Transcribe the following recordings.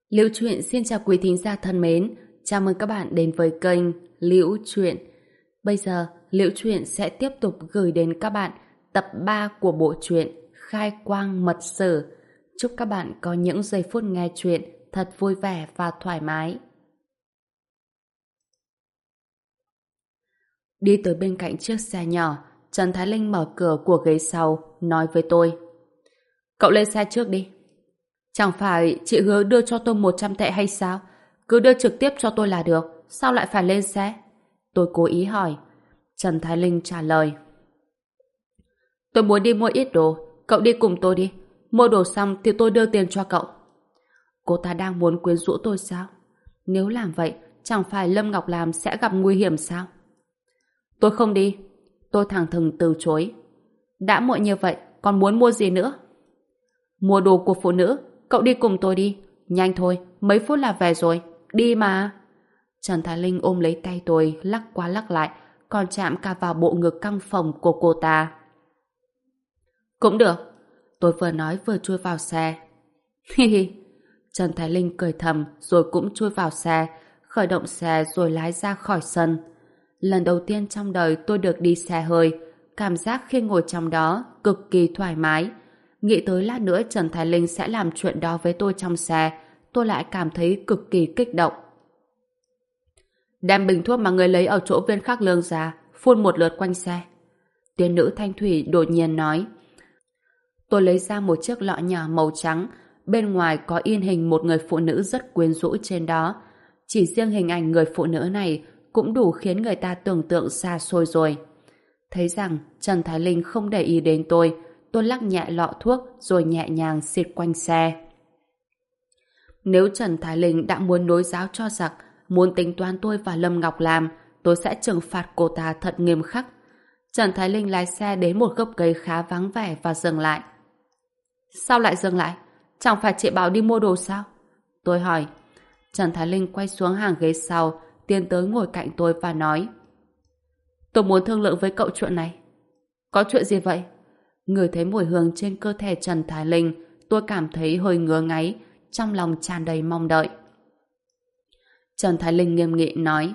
Liễu Chuyện xin chào quý thính giả thân mến, chào mừng các bạn đến với kênh Liễu Chuyện. Bây giờ, Liễu Chuyện sẽ tiếp tục gửi đến các bạn tập 3 của bộ truyện Khai Quang Mật Sử. Chúc các bạn có những giây phút nghe chuyện thật vui vẻ và thoải mái. Đi tới bên cạnh chiếc xe nhỏ, Trần Thái Linh mở cửa của ghế sau, nói với tôi: Cậu lên xe trước đi. Chẳng phải chị hứa đưa cho tôi 100 tệ hay sao? Cứ đưa trực tiếp cho tôi là được. Sao lại phải lên xe? Tôi cố ý hỏi. Trần Thái Linh trả lời: Tôi muốn đi mua ít đồ. Cậu đi cùng tôi đi. Mua đồ xong thì tôi đưa tiền cho cậu. Cô ta đang muốn quyến rũ tôi sao? Nếu làm vậy, chẳng phải Lâm Ngọc Lam sẽ gặp nguy hiểm sao? Tôi không đi. Tôi thẳng thừng từ chối. Đã muộn như vậy, còn muốn mua gì nữa? Mua đồ của phụ nữ. Cậu đi cùng tôi đi. Nhanh thôi, mấy phút là về rồi. Đi mà. Trần Thái Linh ôm lấy tay tôi, lắc qua lắc lại, còn chạm cả vào bộ ngực căng phồng của cô ta. Cũng được. Tôi vừa nói vừa chui vào xe. Hi hi. Trần Thái Linh cười thầm rồi cũng chui vào xe, khởi động xe rồi lái ra khỏi sân. Lần đầu tiên trong đời tôi được đi xe hơi, cảm giác khi ngồi trong đó cực kỳ thoải mái. Nghĩ tới lát nữa Trần Thái Linh sẽ làm chuyện đó với tôi trong xe, tôi lại cảm thấy cực kỳ kích động. Đem bình thuốc mà người lấy ở chỗ Viên Khắc Lương ra, phun một lượt quanh xe. Tiên nữ Thanh Thủy đột nhiên nói. Tôi lấy ra một chiếc lọ nhỏ màu trắng, bên ngoài có in hình một người phụ nữ rất quyến rũ trên đó. Chỉ riêng hình ảnh người phụ nữ này cũng đủ khiến người ta tưởng tượng xa xôi rồi. Thấy rằng Trần Thái Linh không để ý đến tôi lắc nhẹ lọ thuốc rồi nhẹ nhàng xịt quanh xe. Nếu Trần Thái Linh đã muốn nối giáo cho giặc, muốn tính toán tôi và Lâm Ngọc Lam, tôi sẽ trừng phạt cô ta thật nghiêm khắc. Trần Thái Linh lái xe đến một gốc cây khá vắng vẻ và dừng lại. Sao lại dừng lại? Chẳng phải chị bảo đi mua đồ sao? Tôi hỏi. Trần Thái Linh quay xuống hàng ghế sau, tiến tới ngồi cạnh tôi và nói: Tôi muốn thương lượng với cậu chuyện này. Có chuyện gì vậy? Ngửi thấy mùi hương trên cơ thể Trần Thái Linh, tôi cảm thấy hơi ngứa ngáy, trong lòng tràn đầy mong đợi. Trần Thái Linh nghiêm nghị nói: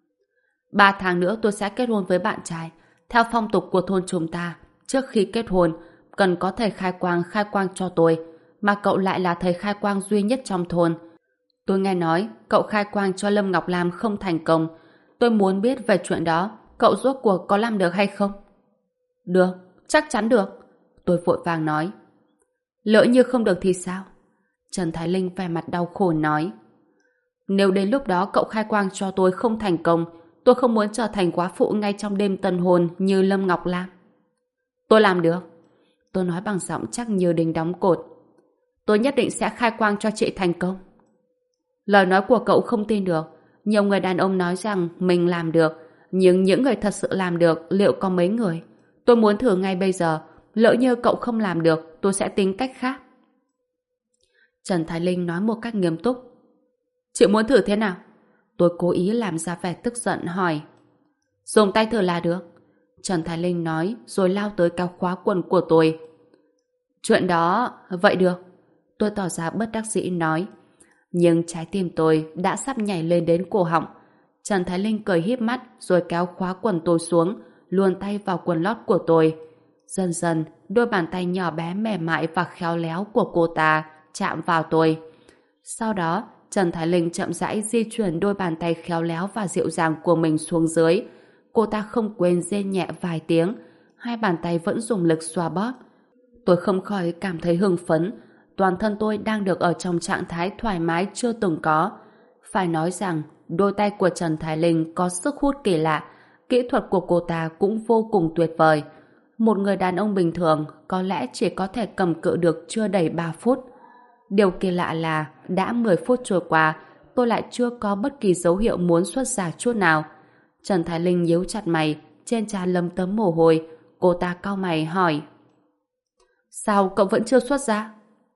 3 tháng nữa tôi sẽ kết hôn với bạn trai. Theo phong tục của thôn chúng ta, trước khi kết hôn, cần có thầy khai quang cho tôi, mà cậu lại là thầy khai quang duy nhất trong thôn. Tôi nghe nói cậu khai quang cho Lâm Ngọc Lam không thành công. Tôi muốn biết về chuyện đó, cậu rốt cuộc có làm được hay không? Được, chắc chắn được. Tôi vội vàng nói. Lỡ như không được thì sao? Trần Thái Linh vẻ mặt đau khổ nói. Nếu đến lúc đó cậu khai quang cho tôi không thành công, tôi không muốn trở thành quá phụ ngay trong đêm tân hôn như Lâm Ngọc Lam. Tôi làm được. Tôi nói bằng giọng chắc như đinh đóng cột. Tôi nhất định sẽ khai quang cho chị thành công. Lời nói của cậu không tin được. Nhiều người đàn ông nói rằng mình làm được, nhưng những người thật sự làm được liệu có mấy người? Tôi muốn thử ngay bây giờ. Lỡ như cậu không làm được, tôi sẽ tính cách khác. Trần Thái Linh nói một cách nghiêm túc. Chị muốn thử thế nào? Tôi cố ý làm ra vẻ tức giận hỏi. Dùng tay thử là được. Trần Thái Linh nói rồi lao tới kéo khóa quần của tôi. Chuyện đó, vậy được. Tôi tỏ ra bất đắc dĩ nói. Nhưng trái tim tôi đã sắp nhảy lên đến cổ họng. Trần Thái Linh cười híp mắt rồi kéo khóa quần tôi xuống, luồn tay vào quần lót của tôi. Dần dần, đôi bàn tay nhỏ bé mềm mại và khéo léo của cô ta chạm vào tôi. Sau đó, Trần Thái Linh chậm rãi di chuyển đôi bàn tay khéo léo và dịu dàng của mình xuống dưới. Cô ta không quên rên nhẹ vài tiếng. Hai bàn tay vẫn dùng lực xoa bóp. Tôi không khỏi cảm thấy hưng phấn. Toàn thân tôi đang được ở trong trạng thái thoải mái chưa từng có. Phải nói rằng, đôi tay của Trần Thái Linh có sức hút kỳ lạ. Kỹ thuật của cô ta cũng vô cùng tuyệt vời. Một người đàn ông bình thường có lẽ chỉ có thể cầm cự được chưa đầy 3 phút. Điều kỳ lạ là đã 10 phút trôi qua, tôi lại chưa có bất kỳ dấu hiệu muốn xuất ra chút nào. Trần Thái Linh nhíu chặt mày, trên trán lấm tấm mồ hôi. Cô ta cau mày hỏi: Sao cậu vẫn chưa xuất ra?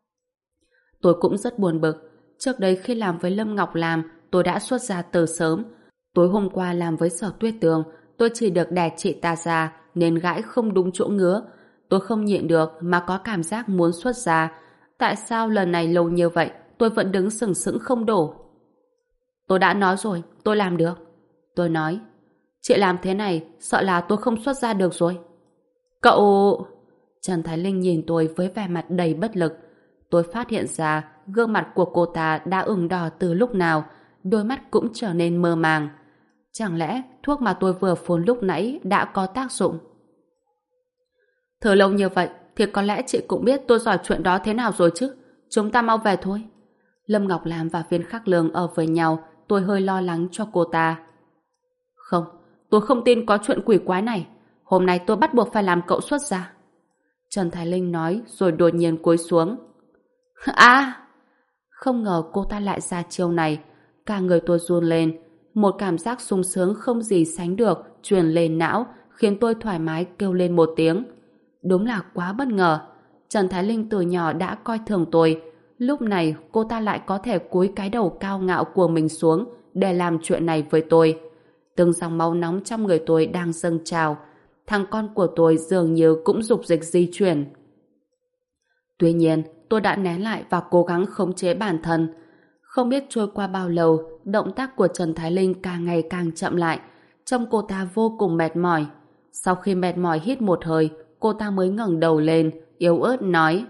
Tôi cũng rất buồn bực. Trước đây khi làm với Lâm Ngọc Lam, tôi đã xuất ra từ sớm. Tối hôm qua làm với Sở Tuyết Tường, tôi chỉ được đè chị ta ra nên gãi không đúng chỗ ngứa. Tôi không nhịn được mà có cảm giác muốn xuất ra. Tại sao lần này lâu như vậy tôi vẫn đứng sừng sững không đổ. Tôi đã nói rồi, tôi làm được. Tôi nói, chị làm thế này, sợ là tôi không xuất ra được rồi. Cậu... Trần Thái Linh nhìn tôi với vẻ mặt đầy bất lực. Tôi phát hiện ra gương mặt của cô ta đã ửng đỏ từ lúc nào, đôi mắt cũng trở nên mơ màng. Chẳng lẽ thuốc mà tôi vừa phun lúc nãy đã có tác dụng? Thở lâu như vậy thì có lẽ chị cũng biết tôi giỏi chuyện đó thế nào rồi chứ. Chúng ta mau về thôi. Lâm Ngọc Lam và Viên Khắc Lương ở với nhau, tôi hơi lo lắng cho cô ta. Không, tôi không tin có chuyện quỷ quái này. Hôm nay tôi bắt buộc phải làm cậu xuất ra. Trần Thái Linh nói rồi đột nhiên cúi xuống. À! Không ngờ cô ta lại ra chiêu này. Cả người tôi run lên. Một cảm giác sung sướng không gì sánh được truyền lên não, khiến tôi thoải mái kêu lên một tiếng. Đúng là quá bất ngờ. Trần Thái Linh từ nhỏ đã coi thường tôi. Lúc này cô ta lại có thể cúi cái đầu cao ngạo của mình xuống để làm chuyện này với tôi. Từng dòng máu nóng trong người tôi đang dâng trào. Thằng con của tôi dường như cũng dục dịch di chuyển. Tuy nhiên, tôi đã nén lại và cố gắng khống chế bản thân. Không biết trôi qua bao lâu, động tác của Trần Thái Linh càng ngày càng chậm lại. Trông cô ta vô cùng mệt mỏi. Sau khi mệt mỏi hít một hơi, cô ta mới ngẩng đầu lên, yếu ớt nói: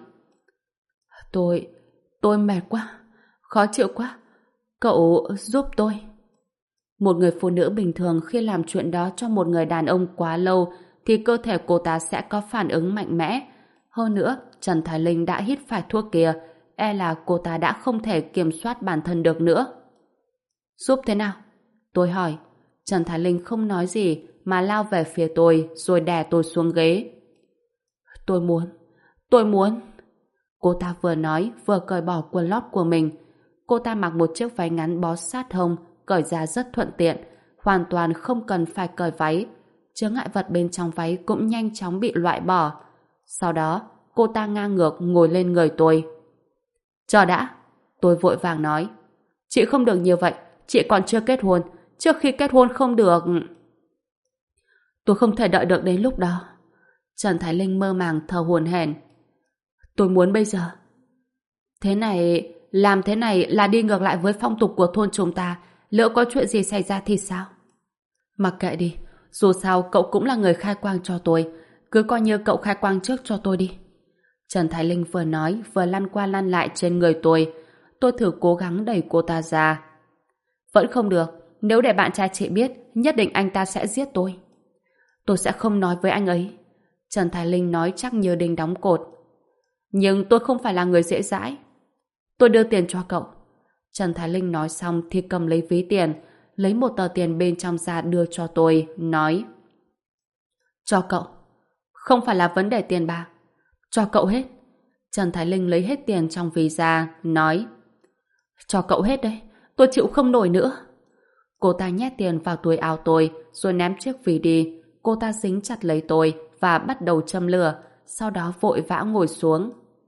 Tôi mệt quá, khó chịu quá. Cậu giúp tôi. Một người phụ nữ bình thường khi làm chuyện đó cho một người đàn ông quá lâu thì cơ thể cô ta sẽ có phản ứng mạnh mẽ. Hơn nữa, Trần Thái Linh đã hít phải thuốc kia, e là cô ta đã không thể kiểm soát bản thân được nữa. Giúp thế nào? Tôi hỏi. Trần Thái Linh không nói gì mà lao về phía tôi rồi đè tôi xuống ghế. Tôi muốn. Cô ta vừa nói vừa cởi bỏ quần lót của mình. Cô ta mặc một chiếc váy ngắn bó sát hông, cởi ra rất thuận tiện, hoàn toàn không cần phải cởi váy. Chướng ngại vật bên trong váy cũng nhanh chóng bị loại bỏ. Sau đó, cô ta ngang ngược ngồi lên người tôi. Chờ đã, tôi vội vàng nói. Chị không được như vậy, chị còn chưa kết hôn. Trước khi kết hôn không được. Tôi không thể đợi được đến lúc đó. Trần Thái Linh mơ màng thở hổn hển. Tôi muốn bây giờ. Làm thế này là đi ngược lại với phong tục của thôn chúng ta. Lỡ có chuyện gì xảy ra thì sao? Mặc kệ đi, dù sao cậu cũng là người khai quang cho tôi. Cứ coi như cậu khai quang trước cho tôi đi. Trần Thái Linh vừa nói vừa lăn qua lăn lại trên người tôi. Tôi thử cố gắng đẩy cô ta ra. Vẫn không được. Nếu để bạn trai chị biết, nhất định anh ta sẽ giết tôi. Tôi sẽ không nói với anh ấy. Trần Thái Linh nói chắc như đinh đóng cột. Nhưng tôi không phải là người dễ dãi. Tôi đưa tiền cho cậu. Trần Thái Linh nói xong thì cầm lấy ví tiền, lấy một tờ tiền bên trong ra đưa cho tôi, nói: Cho cậu. Không phải là vấn đề tiền bạc. Cho cậu hết. Trần Thái Linh lấy hết tiền trong ví ra, nói: Cho cậu hết đấy, tôi chịu không nổi nữa. Cô ta nhét tiền vào túi áo tôi, rồi ném chiếc ví đi. Cô ta dính chặt lấy tôi và bắt đầu châm lửa, sau đó vội vã ngồi xuống.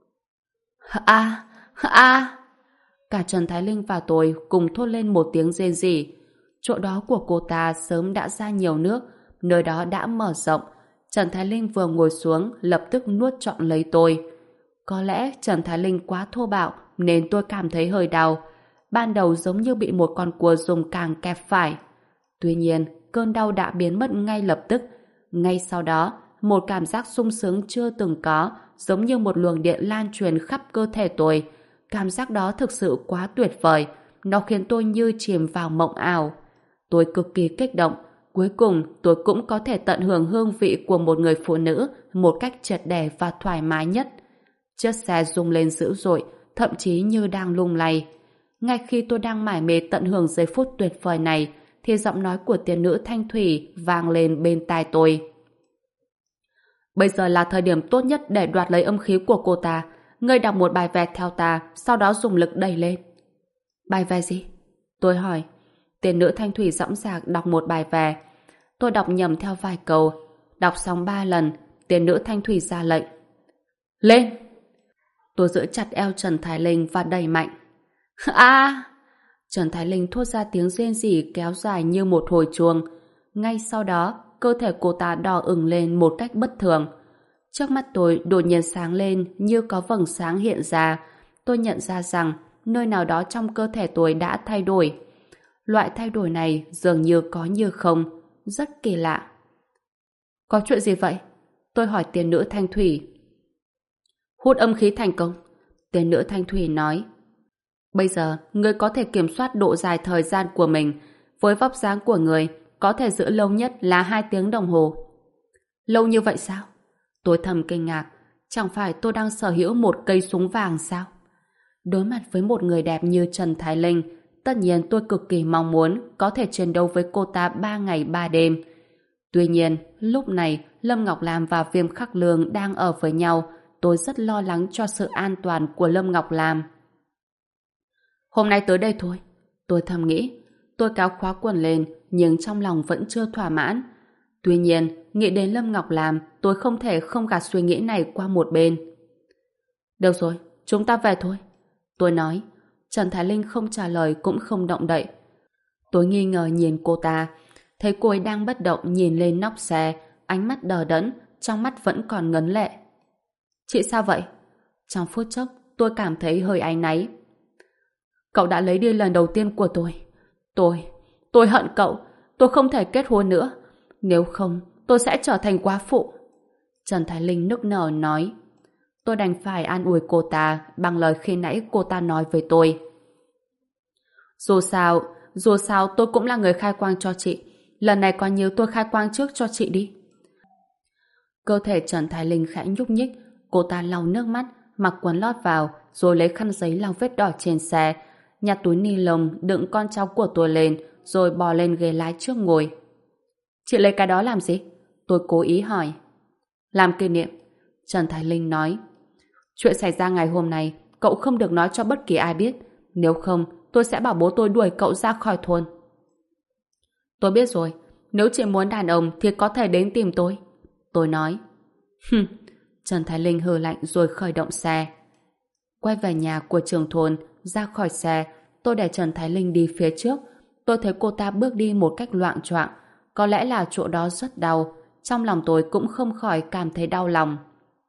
Cả Trần Thái Linh và tôi cùng thốt lên một tiếng rên rỉ. Chỗ đó của cô ta sớm đã ra nhiều nước, nơi đó đã mở rộng. Trần Thái Linh vừa ngồi xuống lập tức nuốt trọn lấy tôi. Có lẽ Trần Thái Linh quá thô bạo nên tôi cảm thấy hơi đau. Ban đầu giống như bị một con cua dùng càng kẹp phải. Tuy nhiên, cơn đau đã biến mất ngay lập tức. Ngay sau đó, một cảm giác sung sướng chưa từng có, giống như một luồng điện lan truyền khắp cơ thể tôi. Cảm giác đó thực sự quá tuyệt vời. Nó khiến tôi như chìm vào mộng ảo. Tôi cực kỳ kích động. Cuối cùng, tôi cũng có thể tận hưởng hương vị của một người phụ nữ một cách triệt để và thoải mái nhất. Chiếc xe rung lên dữ dội, thậm chí như đang lung lay. Ngay khi tôi đang mải mê tận hưởng giây phút tuyệt vời này, thì giọng nói của tiên nữ Thanh Thủy vang lên bên tai tôi. Bây giờ là thời điểm tốt nhất để đoạt lấy âm khí của cô ta. Ngươi đọc một bài vẹt theo ta, sau đó dùng lực đẩy lên. Bài vè gì? Tôi hỏi. Tiên nữ Thanh Thủy dõng dạc đọc một bài vè. Tôi đọc nhầm theo vài câu. Đọc xong 3 lần, tiên nữ Thanh Thủy ra lệnh. Lên! Tôi giữ chặt eo Trần Thái Linh và đẩy mạnh. Trần Thái Linh thốt ra tiếng rên rỉ kéo dài như một hồi chuông. Ngay sau đó, cơ thể cô ta đỏ ửng lên một cách bất thường. Trước mắt tôi đột nhiên sáng lên như có vầng sáng hiện ra. Tôi nhận ra rằng nơi nào đó trong cơ thể tôi đã thay đổi. Loại thay đổi này dường như có như không, rất kỳ lạ. Có chuyện gì vậy? Tôi hỏi tiên nữ Thanh Thủy. Hút âm khí thành công. Tiên nữ Thanh Thủy nói. Bây giờ, ngươi có thể kiểm soát độ dài thời gian của mình. Với vóc dáng của người, có thể giữ lâu nhất là 2 tiếng đồng hồ. Lâu như vậy sao? Tôi thầm kinh ngạc. Chẳng phải tôi đang sở hữu một cây súng vàng sao? Đối mặt với một người đẹp như Trần Thái Linh, tất nhiên tôi cực kỳ mong muốn có thể chiến đấu với cô ta 3 ngày 3 đêm. Tuy nhiên, lúc này Lâm Ngọc Lam và Viêm Khắc Lương đang ở với nhau. Tôi rất lo lắng cho sự an toàn của Lâm Ngọc Lam. Hôm nay tới đây thôi. Tôi thầm nghĩ. Tôi kéo khóa quần lên, nhưng trong lòng vẫn chưa thỏa mãn. Tuy nhiên, nghĩ đến Lâm Ngọc Lam, tôi không thể không gạt suy nghĩ này qua một bên. Được rồi, chúng ta về thôi. Tôi nói. Trần Thái Linh không trả lời cũng không động đậy. Tôi nghi ngờ nhìn cô ta. Thấy cô ấy đang bất động nhìn lên nóc xe, ánh mắt đờ đẫn, trong mắt vẫn còn ngấn lệ. Chị sao vậy? Trong phút chốc, tôi cảm thấy hơi áy náy. Cậu đã lấy đi lần đầu tiên của tôi. Tôi hận cậu. Tôi không thể kết hôn nữa. Nếu không, tôi sẽ trở thành quá phụ. Trần Thái Linh nức nở nói. Tôi đành phải an ủi cô ta bằng lời khi nãy cô ta nói với tôi. Dù sao tôi cũng là người khai quang cho chị. Lần này coi như tôi khai quang trước cho chị đi. Cơ thể Trần Thái Linh khẽ nhúc nhích. Cô ta lau nước mắt, mặc quần lót vào, rồi lấy khăn giấy lau vết đỏ trên xe, nhặt túi ni lông đựng con cháu của tôi lên, rồi bò lên ghế lái trước ngồi. Chị lấy cái đó làm gì? Tôi cố ý hỏi. Làm kỷ niệm. Trần Thái Linh nói. Chuyện xảy ra ngày hôm nay, cậu không được nói cho bất kỳ ai biết. Nếu không, tôi sẽ bảo bố tôi đuổi cậu ra khỏi thôn. Tôi biết rồi. Nếu chị muốn đàn ông thì có thể đến tìm tôi. Tôi nói. Trần Thái Linh hừ lạnh rồi khởi động xe. Quay về nhà của trưởng thôn, ra khỏi xe, tôi để Trần Thái Linh đi phía trước. Tôi thấy cô ta bước đi một cách loạng choạng. Có lẽ là chỗ đó rất đau. Trong lòng tôi cũng không khỏi cảm thấy đau lòng.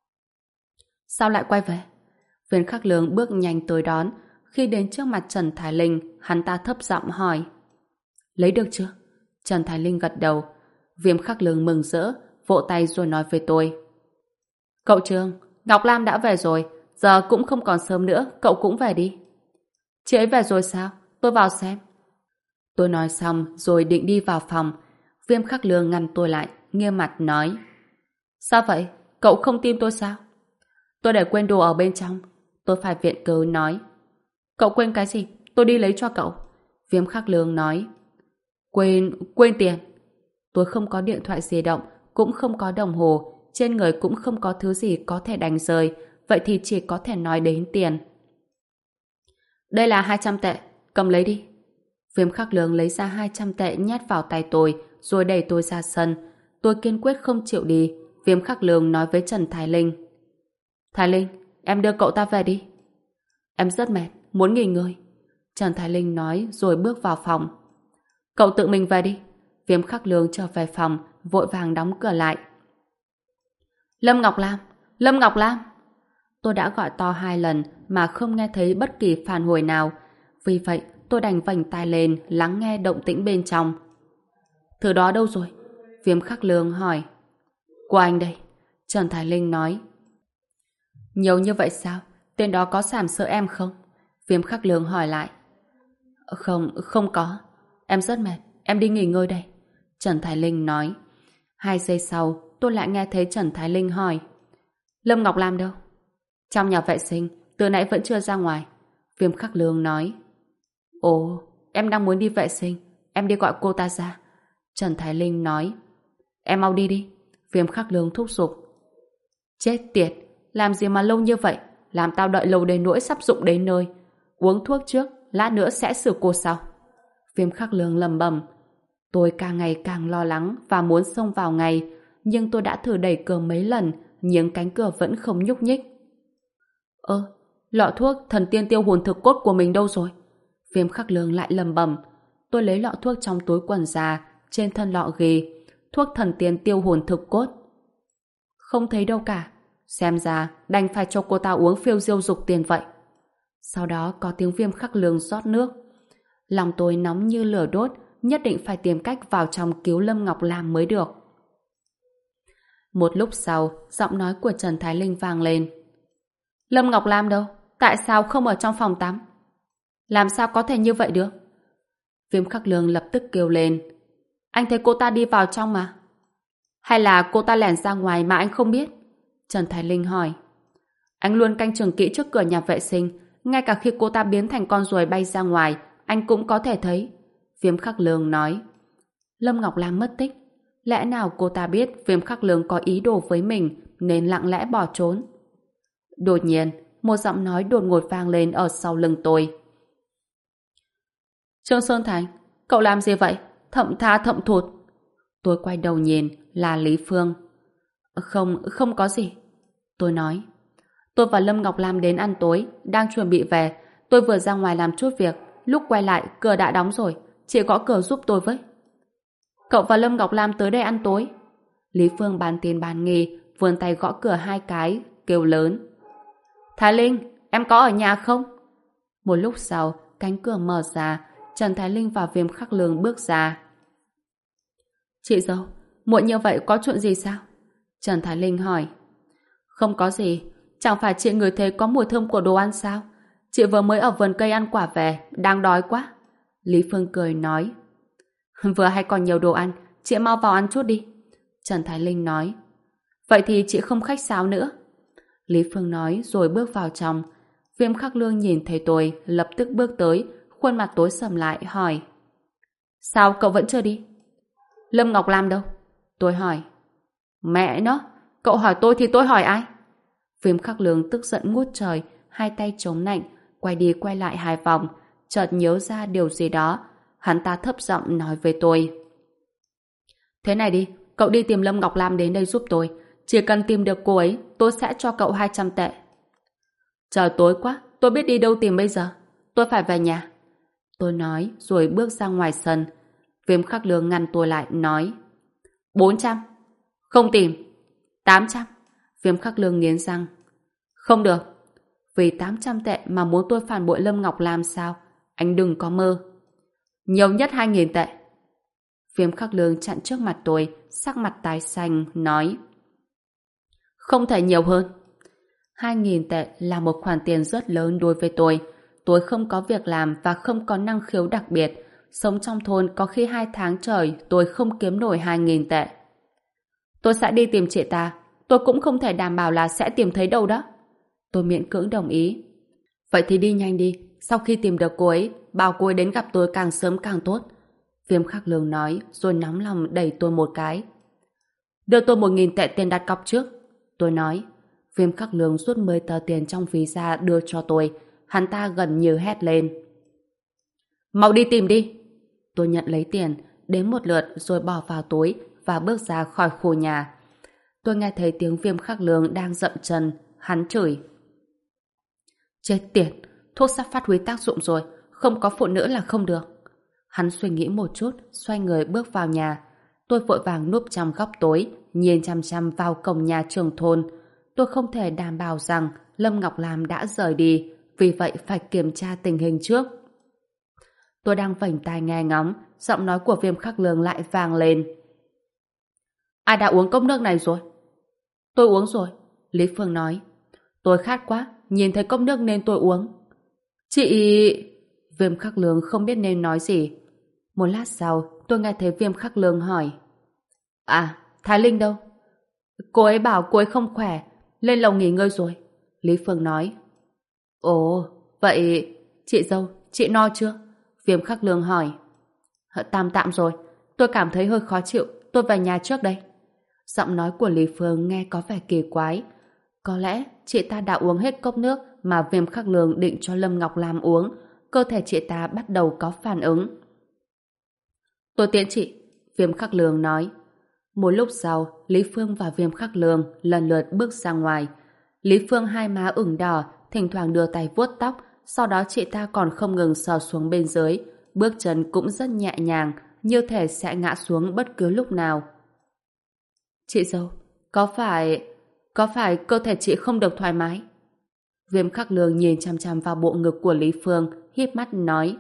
Sao lại quay về? Viên Khắc Lương bước nhanh tới đón. Khi đến trước mặt Trần Thái Linh, hắn ta thấp giọng hỏi. Lấy được chưa? Trần Thái Linh gật đầu. Viêm Khắc Lương mừng rỡ, vỗ tay rồi nói với tôi. Cậu Trương, Ngọc Lam đã về rồi. Giờ cũng không còn sớm nữa, cậu cũng về đi. Chị ấy về rồi sao? Tôi vào xem. Tôi nói xong rồi định đi vào phòng. Viêm Khắc Lương ngăn tôi lại, nghiêm mặt nói. Sao vậy? Cậu không tin tôi sao? Tôi để quên đồ ở bên trong. Tôi phải viện cớ nói. Cậu quên cái gì? Tôi đi lấy cho cậu. Viêm Khắc Lương nói. Quên tiền. Tôi không có điện thoại di động, cũng không có đồng hồ, trên người cũng không có thứ gì có thể đánh rơi, vậy thì chỉ có thể nói đến tiền. Đây là 200 tệ, cầm lấy đi. Viêm Khắc Lương lấy ra 200 tệ nhét vào tay tôi, rồi đẩy tôi ra sân. Tôi kiên quyết không chịu đi. Viêm Khắc Lương nói với Trần Thái Linh. Thái Linh, em đưa cậu ta về đi. Em rất mệt, muốn nghỉ ngơi. Trần Thái Linh nói rồi bước vào phòng. Cậu tự mình về đi. Viêm Khắc Lương trở về phòng, vội vàng đóng cửa lại. Lâm Ngọc Lam! Lâm Ngọc Lam! Tôi đã gọi to 2 lần mà không nghe thấy bất kỳ phản hồi nào. Vì vậy, tôi đành vành tai lên lắng nghe động tĩnh bên trong. Thứ đó đâu rồi? Viêm Khắc Lương hỏi. Của anh đây. Trần Thái Linh nói. Nhiều như vậy sao? Tên đó có sàm sỡ em không? Viêm Khắc Lương hỏi lại. Không có. Em rất mệt, em đi nghỉ ngơi đây. Trần Thái Linh nói. 2 giây sau, tôi lại nghe thấy Trần Thái Linh hỏi. Lâm Ngọc Lam đâu? Trong nhà vệ sinh, từ nãy vẫn chưa ra ngoài. Viêm Khắc Lương nói. Ồ, em đang muốn đi vệ sinh, em đi gọi cô ta ra. Trần Thái Linh nói. Em mau đi đi. Viêm Khắc Lương thúc giục. Chết tiệt, làm gì mà lâu như vậy, làm tao đợi lâu đến nỗi sắp rụng đến nơi. Uống thuốc trước, lát nữa sẽ xử cô sau. Viêm Khắc Lương lầm bầm. Tôi càng ngày càng lo lắng và muốn xông vào ngay, nhưng tôi đã thử đẩy cửa mấy lần, nhưng cánh cửa vẫn không nhúc nhích. Lọ thuốc thần tiên tiêu hồn thực cốt của mình đâu rồi? Viêm Khắc Lương lại lầm bầm. Tôi lấy lọ thuốc trong túi quần ra, trên thân lọ ghi thuốc thần tiên tiêu hồn thực cốt. Không thấy đâu cả. Xem ra đành phải cho cô ta uống phiêu diêu dục tiền vậy. Sau đó có tiếng Viêm Khắc Lương rót nước. Lòng tôi nóng như lửa đốt, nhất định phải tìm cách vào trong cứu Lâm Ngọc Lam mới được. Một lúc sau, giọng nói của Trần Thái Linh vang lên. Lâm Ngọc Lam đâu? Tại sao không ở trong phòng tắm? Làm sao có thể như vậy được? Viêm Khắc Lương lập tức kêu lên. Anh thấy cô ta đi vào trong mà. Hay là cô ta lẻn ra ngoài mà anh không biết? Trần Thái Linh hỏi. Anh luôn canh chừng kỹ trước cửa nhà vệ sinh, ngay cả khi cô ta biến thành con ruồi bay ra ngoài, anh cũng có thể thấy. Viêm Khắc Lương nói. Lâm Ngọc Lam mất tích. Lẽ nào cô ta biết Viêm Khắc Lương có ý đồ với mình nên lặng lẽ bỏ trốn? Đột nhiên, một giọng nói đột ngột vang lên ở sau lưng tôi. Trương Sơn Thành, cậu làm gì vậy? Thậm tha thậm thụt. Tôi quay đầu nhìn, là Lý Phương. Không có gì. Tôi nói. Tôi và Lâm Ngọc Lam đến ăn tối, đang chuẩn bị về. Tôi vừa ra ngoài làm chút việc, lúc quay lại cửa đã đóng rồi. Chị gõ cửa giúp tôi với. Cậu và Lâm Ngọc Lam tới đây ăn tối. Lý Phương bán tin bán nghi, vươn tay gõ cửa 2 cái, kêu lớn. Thái Linh, em có ở nhà không? Một lúc sau, cánh cửa mở ra, Trần Thái Linh và Viêm Khắc Lương bước ra. Chị dâu, muộn như vậy có chuyện gì sao? Trần Thái Linh hỏi. Không có gì, chẳng phải chị ngửi thấy có mùi thơm của đồ ăn sao? Chị vừa mới ở vườn cây ăn quả về, đang đói quá. Lý Phương cười nói. Vừa hay còn nhiều đồ ăn, chị mau vào ăn chút đi. Trần Thái Linh nói. Vậy thì chị không khách sáo nữa. Lý Phương nói rồi bước vào trong. Viêm Khắc Lương nhìn thấy tôi, lập tức bước tới, khuôn mặt tối sầm lại, hỏi. Sao cậu vẫn chưa đi? Lâm Ngọc Lam đâu? Tôi hỏi. Mẹ nó, cậu hỏi tôi thì tôi hỏi ai? Viêm Khắc Lương tức giận ngút trời, hai tay chống nạnh, quay đi quay lại 2 vòng, chợt nhớ ra điều gì đó. Hắn ta thấp giọng nói với tôi. Thế này đi, cậu đi tìm Lâm Ngọc Lam đến đây giúp tôi. Chỉ cần tìm được cô ấy, tôi sẽ cho cậu 200 tệ. Trời tối quá, tôi biết đi đâu tìm bây giờ. Tôi phải về nhà. Tôi nói rồi bước ra ngoài sân. Viêm Khắc Lương ngăn tôi lại, nói. 400. Không tìm. 800. Viêm Khắc Lương nghiến răng. Không được. Vì 800 tệ mà muốn tôi phản bội Lâm Ngọc Lam sao? Anh đừng có mơ. Nhiều nhất 2.000 tệ. Viêm Khắc Lương chặn trước mặt tôi, sắc mặt tái xanh, nói. Không thể nhiều hơn. 2.000 tệ là một khoản tiền rất lớn đối với tôi. Tôi không có việc làm và không có năng khiếu đặc biệt. Sống trong thôn có khi 2 tháng trời tôi không kiếm nổi 2.000 tệ. Tôi sẽ đi tìm chị ta. Tôi cũng không thể đảm bảo là sẽ tìm thấy đâu đó. Tôi miễn cưỡng đồng ý. Vậy thì đi nhanh đi. Sau khi tìm được cô ấy, bảo cô ấy đến gặp tôi càng sớm càng tốt. Viêm Khắc Lương nói, rồi nóng lòng đẩy tôi một cái. Đưa tôi 1.000 tệ tiền đặt cọc trước. Tôi nói. Viêm Khắc Lương rút 10 tờ tiền trong ví ra đưa cho tôi. Hắn ta gần như hét lên. Mau đi tìm đi. Tôi nhận lấy tiền, đếm một lượt rồi bỏ vào túi và bước ra khỏi khu nhà. Tôi nghe thấy tiếng Viêm Khắc Lương đang dậm chân. Hắn chửi. Chết tiệt, thuốc sắp phát huy tác dụng rồi, không có phụ nữ là không được. Hắn suy nghĩ một chút, xoay người bước vào nhà. Tôi vội vàng núp trong góc tối, nhìn chăm chăm vào cổng nhà trường thôn. Tôi không thể đảm bảo rằng Lâm Ngọc Lam đã rời đi, vì vậy phải kiểm tra tình hình trước. Tôi đang vểnh tai nghe ngóng, giọng nói của Viêm Khắc Lương lại vang lên. Ai đã uống cốc nước này rồi? Tôi uống rồi, Lý Phương nói. Tôi khát quá, nhìn thấy cốc nước nên tôi uống. Chị... Viêm Khắc Lương không biết nên nói gì. Một lát sau, tôi nghe thấy Viêm Khắc Lương hỏi. À, Thái Linh đâu? Cô ấy bảo cô ấy không khỏe, lên lầu nghỉ ngơi rồi. Lý Phương nói. Ồ, vậy... Chị dâu, chị no chưa? Viêm Khắc Lương hỏi. Tạm tạm rồi, tôi cảm thấy hơi khó chịu, tôi về nhà trước đây. Giọng nói của Lý Phương nghe có vẻ kỳ quái. Có lẽ chị ta đã uống hết cốc nước mà Viêm Khắc Lương định cho Lâm Ngọc Lam uống. Cơ thể chị ta bắt đầu có phản ứng. Tôi tiễn chị, Viêm Khắc Lương nói. Một lúc sau, Lý Phương và Viêm Khắc Lương lần lượt bước ra ngoài. Lý Phương hai má ửng đỏ, thỉnh thoảng đưa tay vuốt tóc, sau đó chị ta còn không ngừng sờ xuống bên dưới. Bước chân cũng rất nhẹ nhàng, như thể sẽ ngã xuống bất cứ lúc nào. Chị dâu, có phải cơ thể chị không được thoải mái? Viêm Khắc Lương nhìn chằm chằm vào bộ ngực của Lý Phương, híp mắt nói.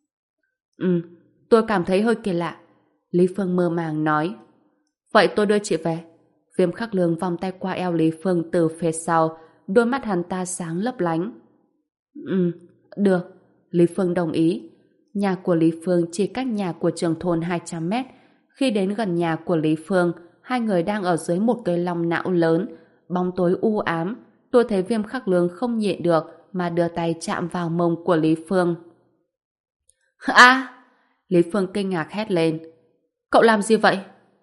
Tôi cảm thấy hơi kỳ lạ. Lý Phương mơ màng nói. Vậy tôi đưa chị về. Viêm Khắc Lương vòng tay qua eo Lý Phương từ phía sau, đôi mắt hắn ta sáng lấp lánh. Được. Lý Phương đồng ý. Nhà của Lý Phương chỉ cách nhà của trưởng thôn 200 mét. Khi đến gần nhà của Lý Phương, hai người đang ở dưới một cây long não lớn, bóng tối u ám. Tôi thấy Viêm Khắc Lương không nhịn được mà đưa tay chạm vào mông của Lý Phương. À! Lý Phương kinh ngạc hét lên. Cậu làm gì vậy?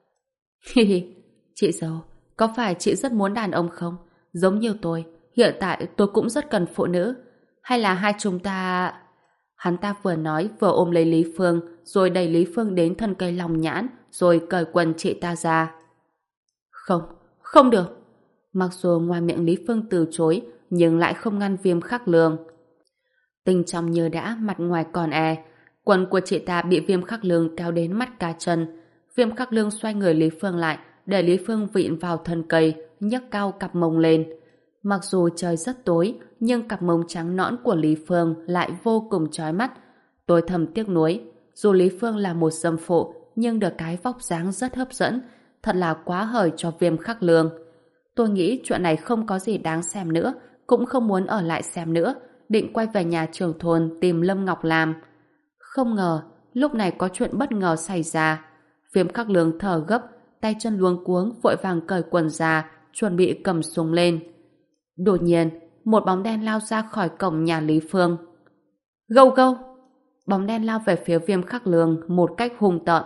Chị dâu, có phải chị rất muốn đàn ông không? Giống như tôi, hiện tại tôi cũng rất cần phụ nữ. Hay là hai chúng ta... Hắn ta vừa nói vừa ôm lấy Lý Phương, rồi đẩy Lý Phương đến thân cây long nhãn, rồi cởi quần chị ta ra. Không, không được. Mặc dù ngoài miệng Lý Phương từ chối, nhưng lại không ngăn Viêm Khắc Lương. Tình trong như đã, mặt ngoài còn quần của chị ta bị Viêm Khắc Lương kéo đến mắt cá chân. Viêm Khắc Lương xoay người Lý Phương lại, để Lý Phương vịn vào thân cây, nhấc cao cặp mông lên. Mặc dù trời rất tối, nhưng cặp mông trắng nõn của Lý Phương lại vô cùng chói mắt. Tôi thầm tiếc nuối, dù Lý Phương là một dâm phụ, nhưng được cái vóc dáng rất hấp dẫn, thật là quá hời cho Viêm Khắc Lương. Tôi nghĩ chuyện này không có gì đáng xem nữa, cũng không muốn ở lại xem nữa, định quay về nhà trưởng thôn tìm Lâm Ngọc làm. Không ngờ, lúc này có chuyện bất ngờ xảy ra. Viêm Khắc Lương thở gấp, tay chân luống cuống vội vàng cởi quần ra, chuẩn bị cầm súng lên. Đột nhiên, một bóng đen lao ra khỏi cổng nhà Lý Phương. Gâu gâu! Bóng đen lao về phía Viêm Khắc Lương một cách hung tợn.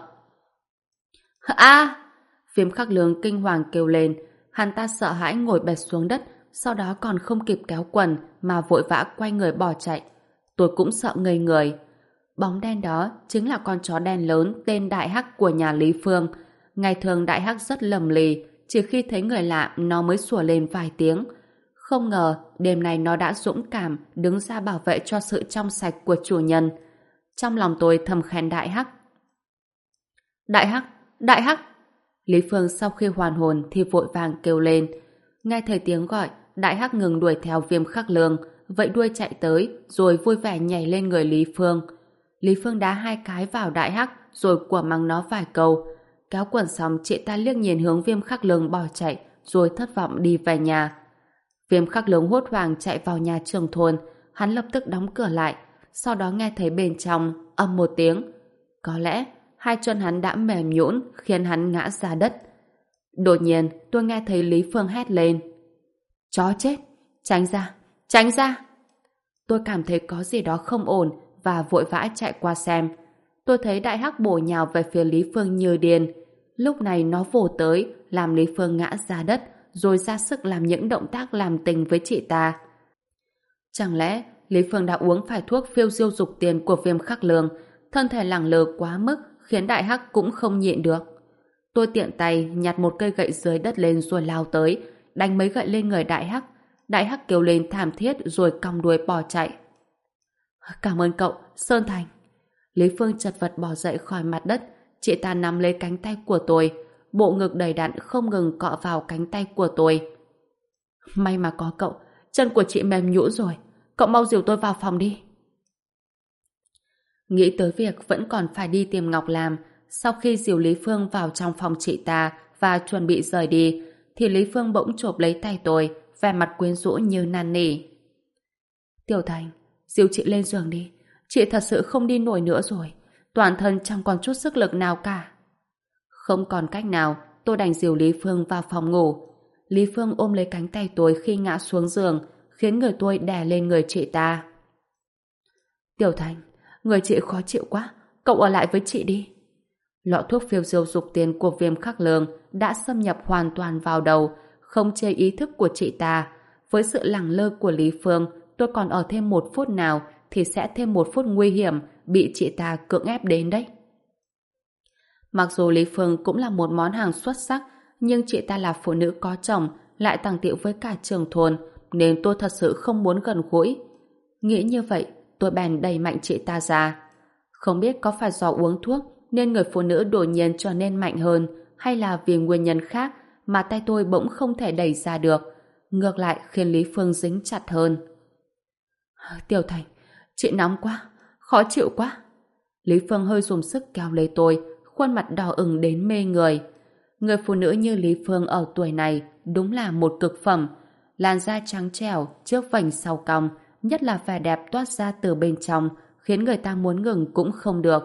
A! Viêm Khắc Lương kinh hoàng kêu lên, hắn ta sợ hãi ngồi bệt xuống đất, sau đó còn không kịp kéo quần mà vội vã quay người bỏ chạy. Tôi cũng sợ ngây người. Bóng đen đó chính là con chó đen lớn tên Đại Hắc của nhà Lý Phương. Ngày thường Đại Hắc rất lầm lì, chỉ khi thấy người lạ nó mới sủa lên vài tiếng. Không ngờ đêm nay nó đã dũng cảm đứng ra bảo vệ cho sự trong sạch của chủ nhân. Trong lòng tôi thầm khen Đại Hắc. Đại Hắc! Đại Hắc! Lý Phương sau khi hoàn hồn thì vội vàng kêu lên. Nghe thấy tiếng gọi, Đại Hắc ngừng đuổi theo Viêm Khắc Lương, vậy đuôi chạy tới rồi vui vẻ nhảy lên người Lý Phương. Lý Phương đá hai cái vào Đại Hắc rồi của mắng nó vài câu. Kéo quần xong chị ta liếc nhìn hướng Viêm Khắc Lương bỏ chạy rồi thất vọng đi về nhà. Viêm Khắc Lương hốt hoảng chạy vào nhà trưởng thôn, hắn lập tức đóng cửa lại, sau đó nghe thấy bên trong ầm một tiếng. Có lẽ hai chân hắn đã mềm nhũn khiến hắn ngã ra đất. Đột nhiên tôi nghe thấy Lý Phương hét lên. Chó chết! Tránh ra! Tránh ra! Tôi cảm thấy có gì đó không ổn và vội vã chạy qua xem. Tôi thấy Đại Hắc bổ nhào về phía Lý Phương như điên. Lúc này nó vồ tới làm Lý Phương ngã ra đất rồi ra sức làm những động tác làm tình với chị ta. Chẳng lẽ Lý Phương đã uống phải thuốc phiêu diêu dục tiền của Viêm Khắc Lương, thân thể lẳng lơ quá mức khiến Đại Hắc cũng không nhịn được. Tôi tiện tay nhặt một cây gậy dưới đất lên rồi lao tới, đánh mấy gậy lên người Đại Hắc. Đại Hắc kêu lên thảm thiết rồi cong đuôi bỏ chạy. Cảm ơn cậu, Sơn Thành. Lý Phương chật vật bò dậy khỏi mặt đất, chị ta nắm lấy cánh tay của tôi, bộ ngực đầy đặn không ngừng cọ vào cánh tay của tôi. May mà có cậu, chân của chị mềm nhũn rồi, cậu mau dìu tôi vào phòng đi. Nghĩ tới việc vẫn còn phải đi tìm Ngọc làm, sau khi dìu Lý Phương vào trong phòng chị ta và chuẩn bị rời đi, thì Lý Phương bỗng chộp lấy tay tôi, vẻ mặt quyến rũ như năn nỉ. Tiểu Thành, dìu chị lên giường đi, chị thật sự không đi nổi nữa rồi, toàn thân chẳng còn chút sức lực nào cả. Không còn cách nào, tôi đành dìu Lý Phương vào phòng ngủ. Lý Phương ôm lấy cánh tay tôi khi ngã xuống giường, khiến người tôi đè lên người chị ta. Tiểu Thành, người chị khó chịu quá, cậu ở lại với chị đi. Lọ thuốc phiêu diêu dục tiền của Viêm Khắc Lương đã xâm nhập hoàn toàn vào đầu, không chê ý thức của chị ta. Với sự lẳng lơ của Lý Phương, tôi còn ở thêm 1 phút nào thì sẽ thêm 1 phút nguy hiểm bị chị ta cưỡng ép đến đấy. Mặc dù Lý Phương cũng là một món hàng xuất sắc, nhưng chị ta là phụ nữ có chồng, lại tàng tiệu với cả trưởng thôn, nên tôi thật sự không muốn gần gũi. Nghĩ như vậy, tôi bèn đẩy mạnh chị ta ra. Không biết có phải do uống thuốc nên người phụ nữ đột nhiên trở nên mạnh hơn, hay là vì nguyên nhân khác mà tay tôi bỗng không thể đẩy ra được, ngược lại khiến Lý Phương dính chặt hơn. Tiểu Thành, chị nóng quá, khó chịu quá. Lý Phương hơi dùng sức kéo lấy tôi, khuôn mặt đỏ ửng đến mê người. Người phụ nữ như Lý Phương ở tuổi này đúng là một cực phẩm. Làn da trắng trẻo, trước vành sau cong, nhất là vẻ đẹp toát ra từ bên trong, khiến người ta muốn ngừng cũng không được.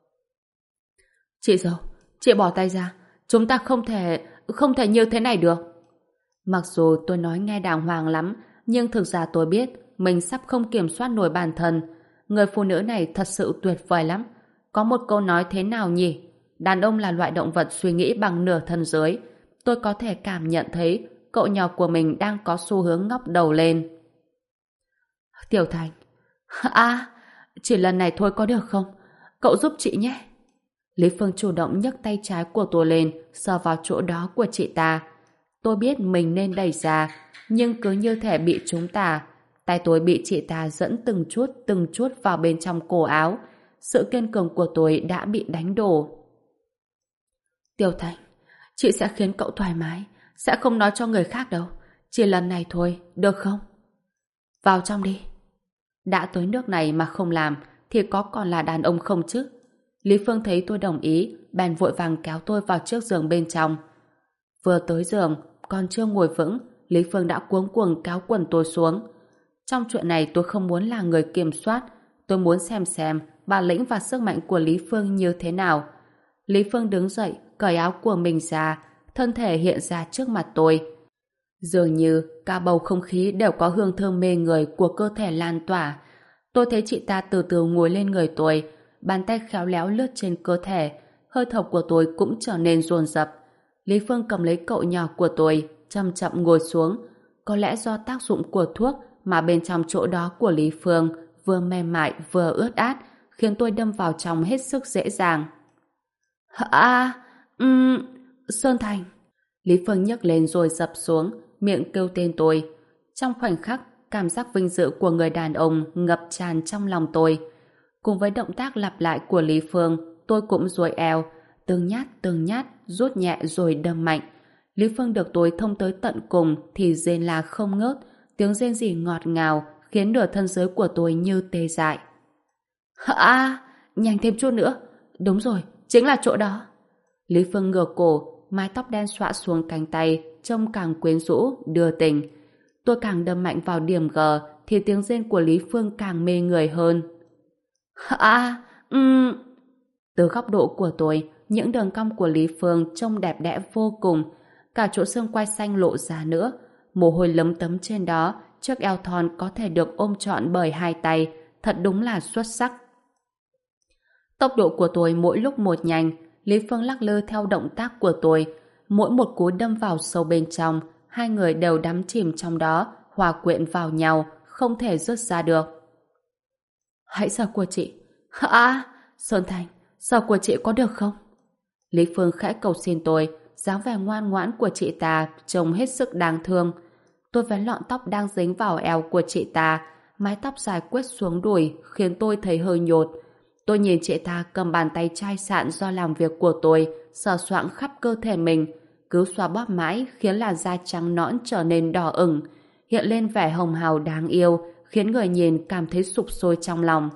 Chị dâu, chị bỏ tay ra. Chúng ta không thể như thế này được. Mặc dù tôi nói nghe đàng hoàng lắm, nhưng thực ra tôi biết mình sắp không kiểm soát nổi bản thân. Người phụ nữ này thật sự tuyệt vời lắm. Có một câu nói thế nào nhỉ? Đàn ông là loại động vật suy nghĩ bằng nửa thân dưới. Tôi có thể cảm nhận thấy cậu nhỏ của mình đang có xu hướng ngóc đầu lên. Tiểu Thành, à, chỉ lần này thôi có được không? Cậu giúp chị nhé. Lý Phương chủ động nhấc tay trái của tôi lên, sờ vào chỗ đó của chị ta. Tôi biết mình nên đẩy ra, nhưng cứ như thể bị trúng tà. Tay tôi bị chị ta dẫn từng chút vào bên trong cổ áo. Sự kiên cường của tôi đã bị đánh đổ. Tiểu Thành, chị sẽ khiến cậu thoải mái, sẽ không nói cho người khác đâu. Chỉ lần này thôi, được không? Vào trong đi. Đã tới nước này mà không làm, thì có còn là đàn ông không chứ? Lý Phương thấy tôi đồng ý, bèn vội vàng kéo tôi vào chiếc giường bên trong. Vừa tới giường, còn chưa ngồi vững, Lý Phương đã cuống cuồng kéo quần tôi xuống. Trong chuyện này tôi không muốn là người kiểm soát, tôi muốn xem bản lĩnh và sức mạnh của Lý Phương như thế nào. Lý Phương đứng dậy, cởi áo của mình ra, thân thể hiện ra trước mặt tôi. Dường như cả bầu không khí đều có hương thơm mê người của cơ thể lan tỏa. Tôi thấy chị ta từ từ ngồi lên người tôi, bàn tay khéo léo lướt trên cơ thể, hơi thở của tôi cũng trở nên dồn dập. Lý Phương cầm lấy cậu nhỏ của tôi, chậm chậm ngồi xuống. Có lẽ do tác dụng của thuốc mà bên trong chỗ đó của Lý Phương vừa mềm mại vừa ướt át, khiến tôi đâm vào trong hết sức dễ dàng. Sơn Thành. Lý Phương nhấc lên rồi dập xuống, miệng kêu tên tôi. Trong khoảnh khắc, cảm giác vinh dự của người đàn ông ngập tràn trong lòng tôi. Cùng với động tác lặp lại của Lý Phương, tôi cũng duỗi eo, từng nhát, rút nhẹ rồi đâm mạnh. Lý Phương được tôi thông tới tận cùng thì rên la không ngớt, tiếng rên rỉ ngọt ngào khiến nửa thân dưới của tôi như tê dại. Nhanh thêm chút nữa. Đúng rồi, chính là chỗ đó. Lý Phương ngửa cổ, mái tóc đen xõa xuống cánh tay, trông càng quyến rũ, đưa tình. Tôi càng đâm mạnh vào điểm G thì tiếng rên của Lý Phương càng mê người hơn. Từ góc độ của tôi, những đường cong của Lý Phương trông đẹp đẽ vô cùng, cả chỗ xương quai xanh lộ ra nữa, mồ hôi lấm tấm trên đó, chiếc eo thon có thể được ôm trọn bởi hai tay, thật đúng là xuất sắc. Tốc độ của tôi mỗi lúc một nhanh, Lý Phương lắc lư theo động tác của tôi, mỗi một cú đâm vào sâu bên trong, hai người đều đắm chìm trong đó, hòa quyện vào nhau, không thể dứt ra được. Hãy sờ của chị. Sơn Thành, sờ của chị có được không? Lý Phương khẽ cầu xin tôi, dáng vẻ ngoan ngoãn của chị ta trông hết sức đáng thương. Tôi vén lọn tóc đang dính vào eo của chị ta, mái tóc dài quét xuống đùi khiến tôi thấy hơi nhột. Tôi nhìn chị ta cầm bàn tay chai sạn do làm việc của tôi, sờ soạng khắp cơ thể mình, cứ xoa bóp mãi khiến làn da trắng nõn trở nên đỏ ửng, hiện lên vẻ hồng hào đáng yêu, khiến người nhìn cảm thấy sục sôi trong lòng.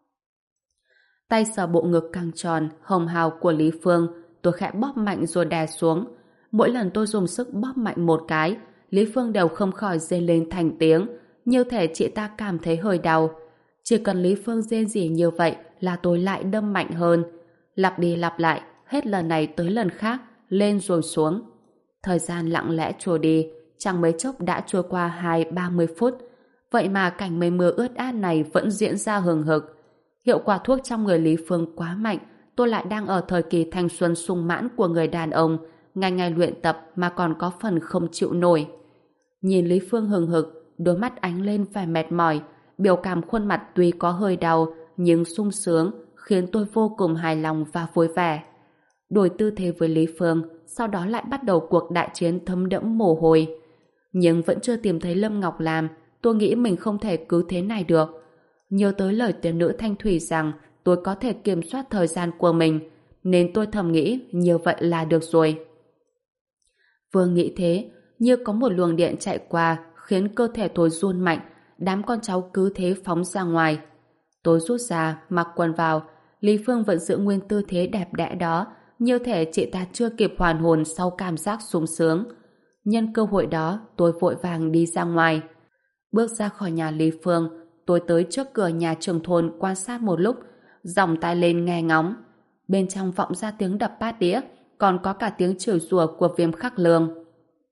Tay sờ bộ ngực căng tròn, hồng hào của Lý Phương, tôi khẽ bóp mạnh rồi đè xuống. Mỗi lần tôi dùng sức bóp mạnh một cái, Lý Phương đều không khỏi rên lên thành tiếng, như thể chị ta cảm thấy hơi đau. Chỉ cần Lý Phương rên rỉ như vậy là tôi lại đâm mạnh hơn. Lặp đi lặp lại, hết lần này tới lần khác, lên rồi xuống. Thời gian lặng lẽ trôi đi, chẳng mấy chốc đã trôi qua 20-30 phút. Vậy mà cảnh mây mưa ướt át này vẫn diễn ra hừng hực. Hiệu quả thuốc trong người Lý Phương quá mạnh, tôi lại đang ở thời kỳ thanh xuân sung mãn của người đàn ông, ngày ngày luyện tập mà còn có phần không chịu nổi. Nhìn Lý Phương hừng hực, đôi mắt ánh lên vẻ mệt mỏi, biểu cảm khuôn mặt tuy có hơi đau nhưng sung sướng, khiến tôi vô cùng hài lòng và vui vẻ. Đổi tư thế với Lý Phương, sau đó lại bắt đầu cuộc đại chiến thấm đẫm mồ hôi. Nhưng vẫn chưa tìm thấy Lâm Ngọc Lam, tôi nghĩ mình không thể cứ thế này được. Nhớ tới lời tiên nữ Thanh Thủy rằng tôi có thể kiểm soát thời gian của mình, nên tôi thầm nghĩ như vậy là được rồi. Vừa nghĩ thế, như có một luồng điện chạy qua khiến cơ thể tôi run mạnh, đám con cháu cứ thế phóng ra ngoài. Tôi rút ra, mặc quần vào, Lý Phương vẫn giữ nguyên tư thế đẹp đẽ đó, như thể chị ta chưa kịp hoàn hồn sau cảm giác sung sướng. Nhân cơ hội đó, tôi vội vàng đi ra ngoài. Bước ra khỏi nhà Lý Phương, tôi tới trước cửa nhà trưởng thôn quan sát một lúc, dòng tai lên nghe ngóng. Bên trong vọng ra tiếng đập bát đĩa, còn có cả tiếng chửi rủa của Viêm Khắc Lương.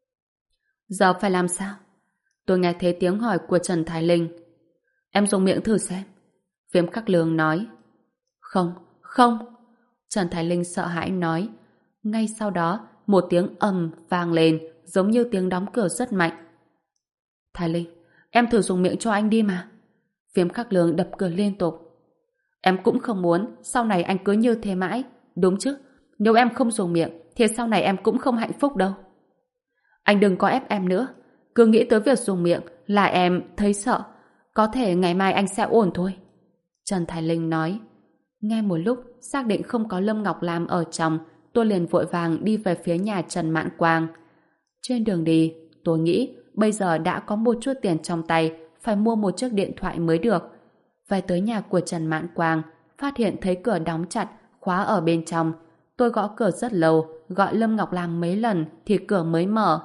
Giờ phải làm sao? Tôi nghe thấy tiếng hỏi của Trần Thái Linh. Em dùng miệng thử xem. Viêm Khắc Lương nói. Không, không. Trần Thái Linh sợ hãi nói. Ngay sau đó, một tiếng ầm vang lên, giống như tiếng đóng cửa rất mạnh. Thái Linh, em thử dùng miệng cho anh đi mà. Viêm Khắc Lương đập cửa liên tục. Em cũng không muốn sau này anh cứ như thế mãi. Đúng chứ, nếu em không dùng miệng thì sau này em cũng không hạnh phúc đâu. Anh đừng có ép em nữa. Cứ nghĩ tới việc dùng miệng là em thấy sợ. Có thể ngày mai anh sẽ ổn thôi. Trần Thái Linh nói. Nghe một lúc xác định không có Lâm Ngọc Lam ở trong, tôi liền vội vàng đi về phía nhà Trần Mạn Quang. Trên đường đi, tôi nghĩ bây giờ đã có một chút tiền trong tay, phải mua một chiếc điện thoại mới được. Về tới nhà của Trần Mạn Quang, phát hiện thấy cửa đóng chặt, khóa ở bên trong. Tôi gõ cửa rất lâu, gọi Lâm Ngọc Lam mấy lần thì cửa mới mở.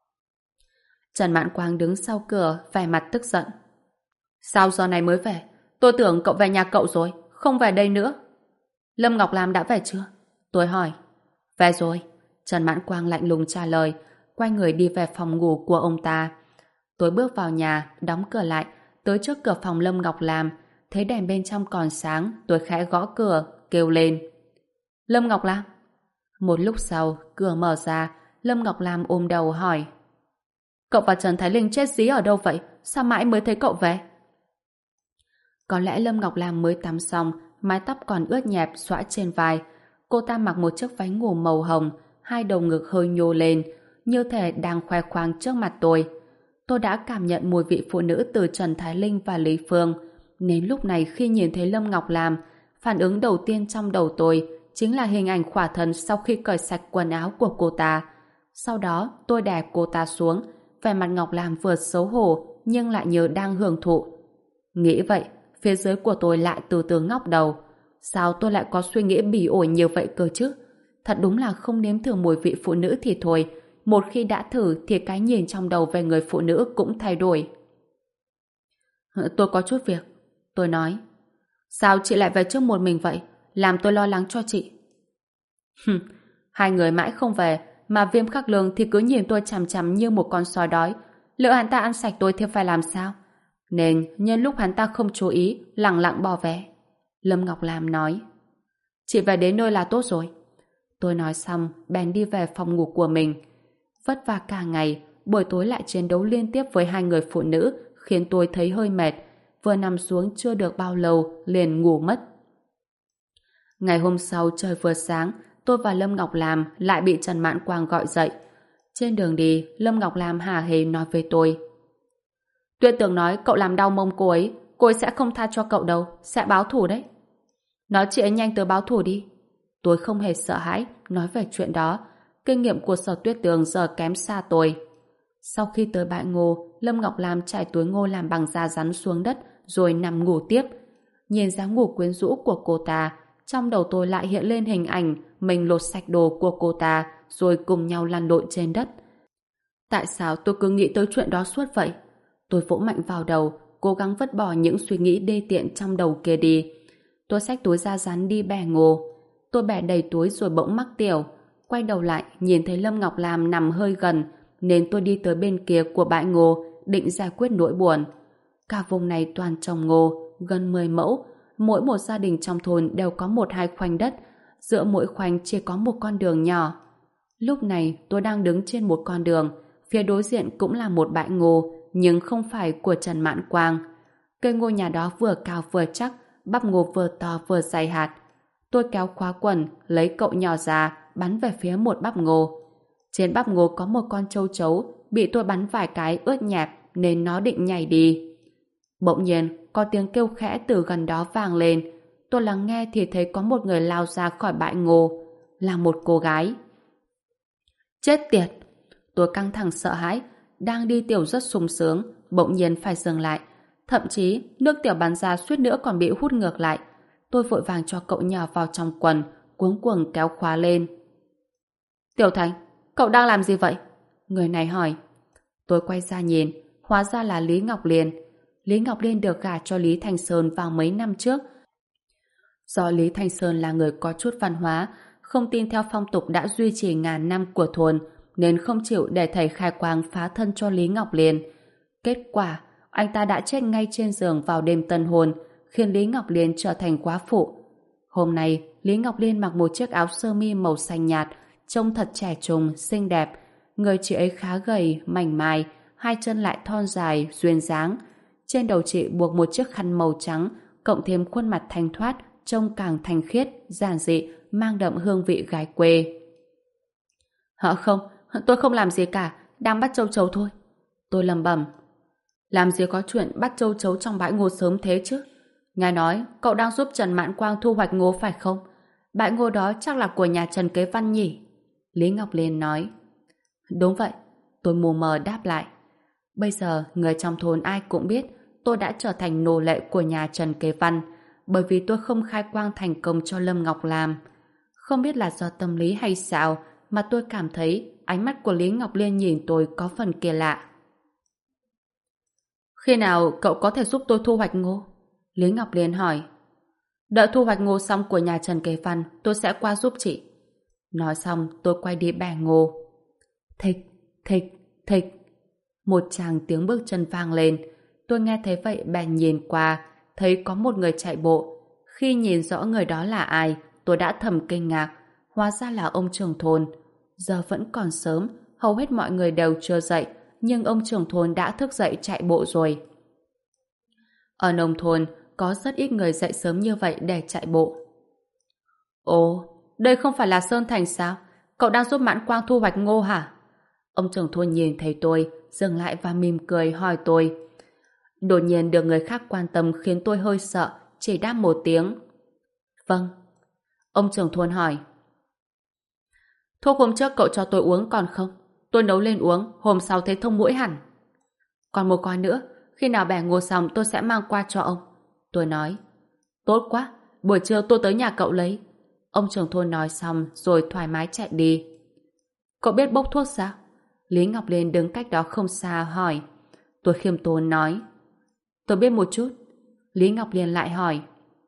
Trần Mạn Quang đứng sau cửa, vẻ mặt tức giận. Sao giờ này mới về? Tôi tưởng cậu về nhà cậu rồi, không về đây nữa. Lâm Ngọc Lam đã về chưa? Tôi hỏi. Về rồi. Trần Mạn Quang lạnh lùng trả lời, quay người đi về phòng ngủ của ông ta. Tôi bước vào nhà, đóng cửa lại, tới trước cửa phòng Lâm Ngọc Lam, thấy đèn bên trong còn sáng, tôi khẽ gõ cửa, kêu lên. Lâm Ngọc Lam. Một lúc sau, cửa mở ra, Lâm Ngọc Lam ôm đầu hỏi. Cậu và Trần Thái Linh chết dí ở đâu vậy? Sao mãi mới thấy cậu về? Có lẽ Lâm Ngọc Lam mới tắm xong, mái tóc còn ướt nhẹp xõa trên vai. Cô ta mặc một chiếc váy ngủ màu hồng, hai đầu ngực hơi nhô lên, như thể đang khoe khoang trước mặt tôi. Tôi đã cảm nhận mùi vị phụ nữ từ Trần Thái Linh và Lý Phương, nên lúc này khi nhìn thấy Lâm Ngọc Lam, phản ứng đầu tiên trong đầu tôi chính là hình ảnh khỏa thân sau khi cởi sạch quần áo của cô ta. Sau đó tôi đè cô ta xuống, vẻ mặt Ngọc Lam vừa xấu hổ nhưng lại như đang hưởng thụ. Nghĩ vậy, phía dưới của tôi lại từ từ ngóc đầu. Sao tôi lại có suy nghĩ bỉ ổi như vậy cơ chứ? Thật đúng là không nếm thử mùi vị phụ nữ thì thôi. Một khi đã thử thì cái nhìn trong đầu về người phụ nữ cũng thay đổi. Tôi có chút việc. Tôi nói. Sao chị lại về trước một mình vậy? Làm tôi lo lắng cho chị. Hai người mãi không về, mà Viêm Khắc Lương thì cứ nhìn tôi chằm chằm như một con sói đói. Lỡ hắn ta ăn sạch tôi thì phải làm sao? Nên nhân lúc hắn ta không chú ý, lẳng lặng bỏ vé. Lâm Ngọc Lam nói. Chị về đến nơi là tốt rồi. Tôi nói xong, bèn đi về phòng ngủ của mình. Vất vả cả ngày, buổi tối lại chiến đấu liên tiếp với hai người phụ nữ, khiến tôi thấy hơi mệt. Vừa nằm xuống chưa được bao lâu, liền ngủ mất. Ngày hôm sau trời vừa sáng, tôi và Lâm Ngọc Lam lại bị Trần Mạn Quang gọi dậy. Trên đường đi, Lâm Ngọc Lam hả hề nói với tôi. Tuyết Tường nói cậu làm đau mông cô ấy sẽ không tha cho cậu đâu, sẽ báo thù đấy. Nói chị ấy nhanh tới báo thù đi. Tôi không hề sợ hãi nói về chuyện đó. Kinh nghiệm của Sở Tuyết Tường giờ kém xa tôi. Sau khi tới bãi ngô, Lâm Ngọc Lam trải túi ngô làm bằng da rắn xuống đất rồi nằm ngủ tiếp. Nhìn dáng ngủ quyến rũ của cô ta, trong đầu tôi lại hiện lên hình ảnh mình lột sạch đồ của cô ta rồi cùng nhau lăn lộn trên đất. Tại sao tôi cứ nghĩ tới chuyện đó suốt vậy? Tôi vỗ mạnh vào đầu, cố gắng vứt bỏ những suy nghĩ đê tiện trong đầu kia đi. Tôi xách túi da rắn đi bẻ ngô. Tôi bẻ đầy túi rồi bỗng mắc tiểu. Quay đầu lại, nhìn thấy Lâm Ngọc Lam nằm hơi gần, nên tôi đi tới bên kia của bãi ngô, định giải quyết nỗi buồn. Cả vùng này toàn trồng ngô, gần 10 mẫu. Mỗi một gia đình trong thôn đều có 1-2 khoảnh đất. Giữa mỗi khoảnh chỉ có một con đường nhỏ. Lúc này tôi đang đứng trên một con đường. Phía đối diện cũng là một bãi ngô, nhưng không phải của Trần Mạn Quang. Cây ngô nhà đó vừa cao vừa chắc, bắp ngô vừa to vừa dày hạt. Tôi kéo khóa quần, lấy cậu nhỏ ra, bắn về phía một bắp ngô. Trên bắp ngô có một con châu chấu, bị tôi bắn vài cái ướt nhẹp nên nó định nhảy đi. Bỗng nhiên, có tiếng kêu khẽ từ gần đó vang lên. Tôi lắng nghe thì thấy có một người lao ra khỏi bãi ngô. Là một cô gái. Chết tiệt! Tôi căng thẳng sợ hãi, đang đi tiểu rất sung sướng, bỗng nhiên phải dừng lại. Thậm chí, nước tiểu bắn ra suýt nữa còn bị hút ngược lại. Tôi vội vàng cho cậu nhào vào trong quần, cuống cuồng kéo khóa lên. Tiểu Thành, cậu đang làm gì vậy? Người này hỏi. Tôi quay ra nhìn, hóa ra là Lý Ngọc Liên. Lý Ngọc Liên được gả cho Lý Thanh Sơn vào mấy năm trước. Do Lý Thanh Sơn là người có chút văn hóa, không tin theo phong tục đã duy trì ngàn năm của thôn, nên không chịu để thầy khai quang phá thân cho Lý Ngọc Liên. Kết quả, anh ta đã chết ngay trên giường vào đêm tân hôn, khiến Lý Ngọc Liên trở thành quá phụ. Hôm nay, Lý Ngọc Liên mặc một chiếc áo sơ mi màu xanh nhạt, trông thật trẻ trung, xinh đẹp. Người chị ấy khá gầy, mảnh mai, hai chân lại thon dài, duyên dáng. Trên đầu chị buộc một chiếc khăn màu trắng, cộng thêm khuôn mặt thanh thoát, trông càng thanh khiết, giản dị, mang đậm hương vị gái quê. Không, tôi không làm gì cả, đang bắt châu chấu thôi. Tôi lẩm bẩm. Làm gì có chuyện bắt châu chấu trong bãi ngô sớm thế chứ? Nghe nói, cậu đang giúp Trần Mãn Quang thu hoạch ngô phải không? Bãi ngô đó chắc là của nhà Trần Kế Văn nhỉ? Lý Ngọc Liên nói. Đúng vậy, tôi mù mờ đáp lại. Bây giờ, người trong thôn ai cũng biết tôi đã trở thành nô lệ của nhà Trần Kế Văn, bởi vì tôi không khai quang thành công cho Lâm Ngọc làm. Không biết là do tâm lý hay sao mà tôi cảm thấy ánh mắt của Lý Ngọc Liên nhìn tôi có phần kỳ lạ. Khi nào cậu có thể giúp tôi thu hoạch ngô? Lý Ngọc Liên hỏi. Đợi thu hoạch ngô xong của nhà Trần Kế Văn, tôi sẽ qua giúp chị. Nói xong, tôi quay đi bẻ ngô. Thịch, thịch, thịch. Một tràng tiếng bước chân vang lên. Tôi nghe thấy vậy bèn nhìn qua, thấy có một người chạy bộ. Khi nhìn rõ người đó là ai, tôi đã thầm kinh ngạc. Hóa ra là ông trưởng thôn. Giờ vẫn còn sớm, hầu hết mọi người đều chưa dậy, nhưng ông trưởng thôn đã thức dậy chạy bộ rồi. Ở nông thôn, có rất ít người dậy sớm như vậy để chạy bộ. Ồ, đây không phải là Sơn Thành sao? Cậu đang giúp Mãn Quang thu hoạch ngô hả? Ông trưởng thôn nhìn thấy tôi, dừng lại và mỉm cười hỏi tôi. Đột nhiên được người khác quan tâm khiến tôi hơi sợ, chỉ đáp một tiếng. Vâng. Ông trưởng thôn hỏi. Thuốc hôm trước cậu cho tôi uống còn không? Tôi nấu lên uống, hôm sau thấy thông mũi hẳn. Còn một con nữa, khi nào bẻ ngô xong tôi sẽ mang qua cho ông. Tôi nói. Tốt quá, buổi trưa tôi tới nhà cậu lấy. Ông trưởng thôn nói xong rồi thoải mái chạy đi. Cậu biết bốc thuốc sao? Lý Ngọc Liên đứng cách đó không xa hỏi. Tôi khiêm tốn nói. Tôi biết một chút. Lý Ngọc Liên lại hỏi.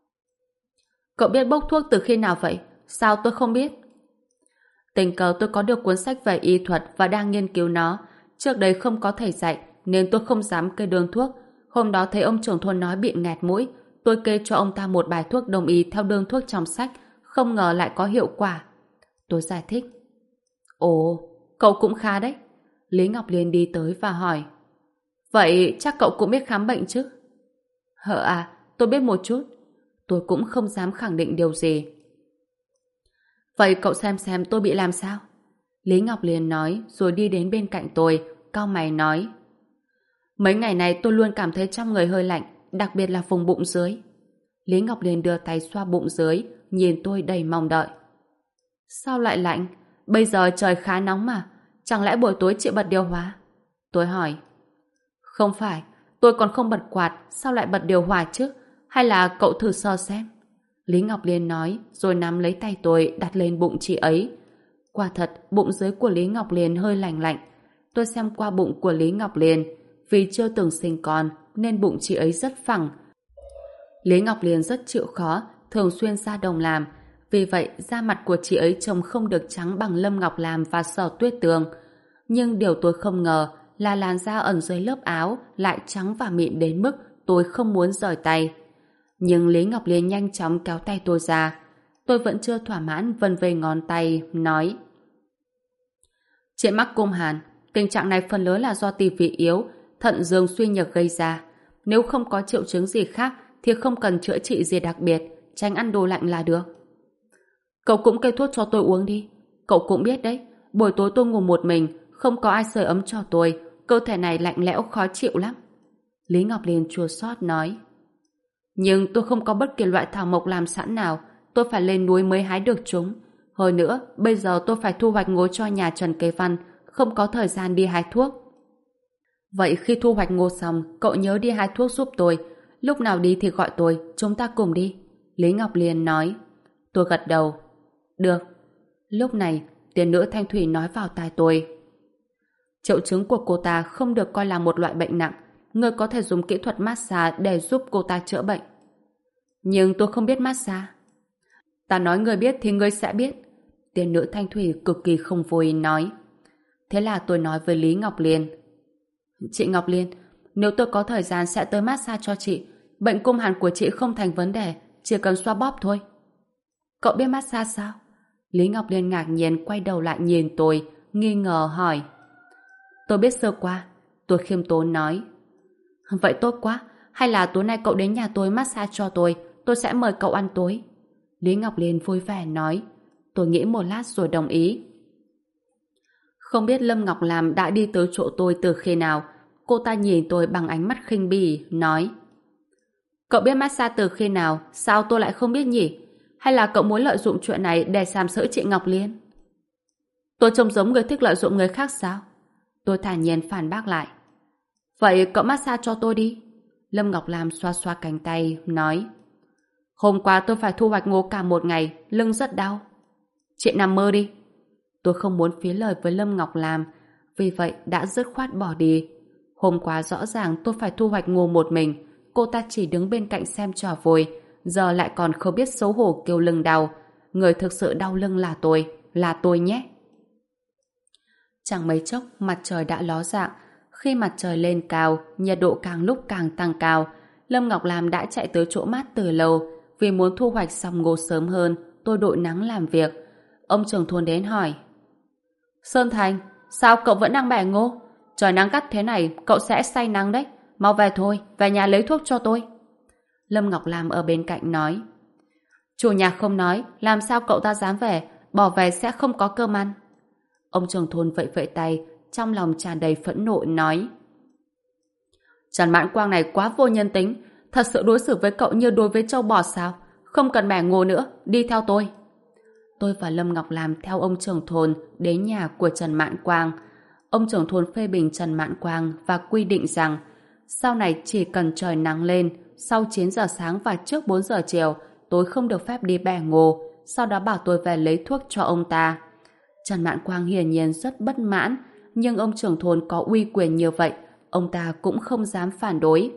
Cậu biết bốc thuốc từ khi nào vậy? Sao tôi không biết? Tình cờ tôi có được cuốn sách về y thuật và đang nghiên cứu nó. Trước đây không có thầy dạy nên tôi không dám kê đơn thuốc. Hôm đó thấy ông trưởng thôn nói bị nghẹt mũi, tôi kê cho ông ta một bài thuốc đông y theo đơn thuốc trong sách, không ngờ lại có hiệu quả. Tôi giải thích. Ồ, cậu cũng khá đấy. Lý Ngọc Liên đi tới và hỏi. Vậy chắc cậu cũng biết khám bệnh chứ? Tôi biết một chút. Tôi cũng không dám khẳng định điều gì. Vậy cậu xem tôi bị làm sao? Lý Ngọc Liên nói rồi đi đến bên cạnh tôi, cau mày nói. Mấy ngày này tôi luôn cảm thấy trong người hơi lạnh, đặc biệt là vùng bụng dưới. Lý Ngọc Liên đưa tay xoa bụng dưới, nhìn tôi đầy mong đợi. Sao lại lạnh? Bây giờ trời khá nóng mà, chẳng lẽ buổi tối chị bật điều hòa? Tôi hỏi. Không phải, tôi còn không bật quạt, sao lại bật điều hòa chứ? Hay là cậu thử sờ xem? Lý Ngọc Liên nói, rồi nắm lấy tay tôi đặt lên bụng chị ấy. Quả thật, bụng dưới của Lý Ngọc Liên hơi lạnh lạnh. Tôi xem qua bụng của Lý Ngọc Liên, vì chưa từng sinh con nên bụng chị ấy rất phẳng. Lý Ngọc Liên rất chịu khó, thường xuyên ra đồng làm, vì vậy da mặt của chị ấy trông không được trắng bằng Lâm Ngọc Lam và Sở Tuyết Tường. Nhưng điều tôi không ngờ là làn da ẩn dưới lớp áo lại trắng và mịn đến mức tôi không muốn rời tay. Nhưng Lý Ngọc Liên nhanh chóng kéo tay tôi ra. Tôi vẫn chưa thỏa mãn vân vê ngón tay, nói. Chị mắc cung hàn, tình trạng này phần lớn là do tỳ vị yếu, thận dương suy nhược gây ra. Nếu không có triệu chứng gì khác thì không cần chữa trị gì đặc biệt, tránh ăn đồ lạnh là được. Cậu cũng kê thuốc cho tôi uống đi. Cậu cũng biết đấy, buổi tối tôi ngủ một mình, không có ai sưởi ấm cho tôi, cơ thể này lạnh lẽo khó chịu lắm. Lý Ngọc Liên chua xót nói. Nhưng tôi không có bất kỳ loại thảo mộc làm sẵn nào, tôi phải lên núi mới hái được chúng. Hơn nữa, bây giờ tôi phải thu hoạch ngô cho nhà Trần Kế Văn, không có thời gian đi hái thuốc. Vậy khi thu hoạch ngô xong, cậu nhớ đi hái thuốc giúp tôi. Lúc nào đi thì gọi tôi, chúng ta cùng đi. Lý Ngọc Liên nói. Tôi gật đầu. Được. Lúc này, tiền nữ Thanh Thủy nói vào tai tôi. Triệu chứng của cô ta không được coi là một loại bệnh nặng. Ngươi có thể dùng kỹ thuật massage để giúp cô ta chữa bệnh. Nhưng tôi không biết massage. Ta nói ngươi biết thì ngươi sẽ biết. Tiền nữ Thanh Thủy cực kỳ không vui nói. Thế là tôi nói với Lý Ngọc Liên. Chị Ngọc Liên, nếu tôi có thời gian sẽ tới massage cho chị. Bệnh cung hàn của chị không thành vấn đề, chỉ cần xoa bóp thôi. Cậu biết massage sao? Lý Ngọc Liên ngạc nhiên quay đầu lại nhìn tôi, nghi ngờ hỏi. Tôi biết sơ qua. Tôi khiêm tốn nói. Vậy tốt quá, hay là tối nay cậu đến nhà tôi massage cho tôi sẽ mời cậu ăn tối. Lý Ngọc Liên vui vẻ nói. Tôi nghĩ một lát rồi đồng ý. Không biết Lâm Ngọc Lam đã đi tới chỗ tôi từ khi nào. Cô ta nhìn tôi bằng ánh mắt khinh bỉ, nói. Cậu biết massage từ khi nào, sao tôi lại không biết nhỉ? Hay là cậu muốn lợi dụng chuyện này để sàm sỡ chị Ngọc Liên? Tôi trông giống người thích lợi dụng người khác sao? Tôi thản nhiên phản bác lại. Vậy cậu massage cho tôi đi. Lâm Ngọc Lam xoa xoa cánh tay, nói. Hôm qua tôi phải thu hoạch ngô cả một ngày, lưng rất đau. Chị nằm mơ đi. Tôi không muốn phí lời với Lâm Ngọc Lam, vì vậy đã dứt khoát bỏ đi. Hôm qua rõ ràng tôi phải thu hoạch ngô một mình, cô ta chỉ đứng bên cạnh xem trò vui, giờ lại còn không biết xấu hổ kêu lưng đau. Người thực sự đau lưng là tôi nhé. Chẳng mấy chốc mặt trời đã ló dạng. Khi mặt trời lên cao, nhiệt độ càng lúc càng tăng cao. Lâm Ngọc Lam đã chạy tới chỗ mát từ lâu. Vì muốn thu hoạch xong ngô sớm hơn, tôi đội nắng làm việc. Ông trưởng thôn đến hỏi. Sơn Thành, sao cậu vẫn đang bẻ ngô? Trời nắng gắt thế này, cậu sẽ say nắng đấy. Mau về thôi, về nhà lấy thuốc cho tôi. Lâm Ngọc Lam ở bên cạnh nói. Chủ nhà không nói, làm sao cậu ta dám về, bỏ về sẽ không có cơm ăn. Ông trưởng thôn vẫy vẫy tay, trong lòng tràn đầy phẫn nộ nói. Trần Mãn Quang này quá vô nhân tính, thật sự đối xử với cậu như đối với trâu bò sao? Không cần bẻ ngô nữa, đi theo tôi. Tôi và Lâm Ngọc Lam theo ông trưởng thôn đến nhà của Trần Mãn Quang. Ông trưởng thôn phê bình Trần Mãn Quang và quy định rằng sau này chỉ cần trời nắng lên, sau 9 giờ sáng và trước 4 giờ chiều, tôi không được phép đi bẻ ngô, sau đó bảo tôi về lấy thuốc cho ông ta. Trần Mãn Quang hiển nhiên rất bất mãn, nhưng ông trưởng thôn có uy quyền như vậy, ông ta cũng không dám phản đối.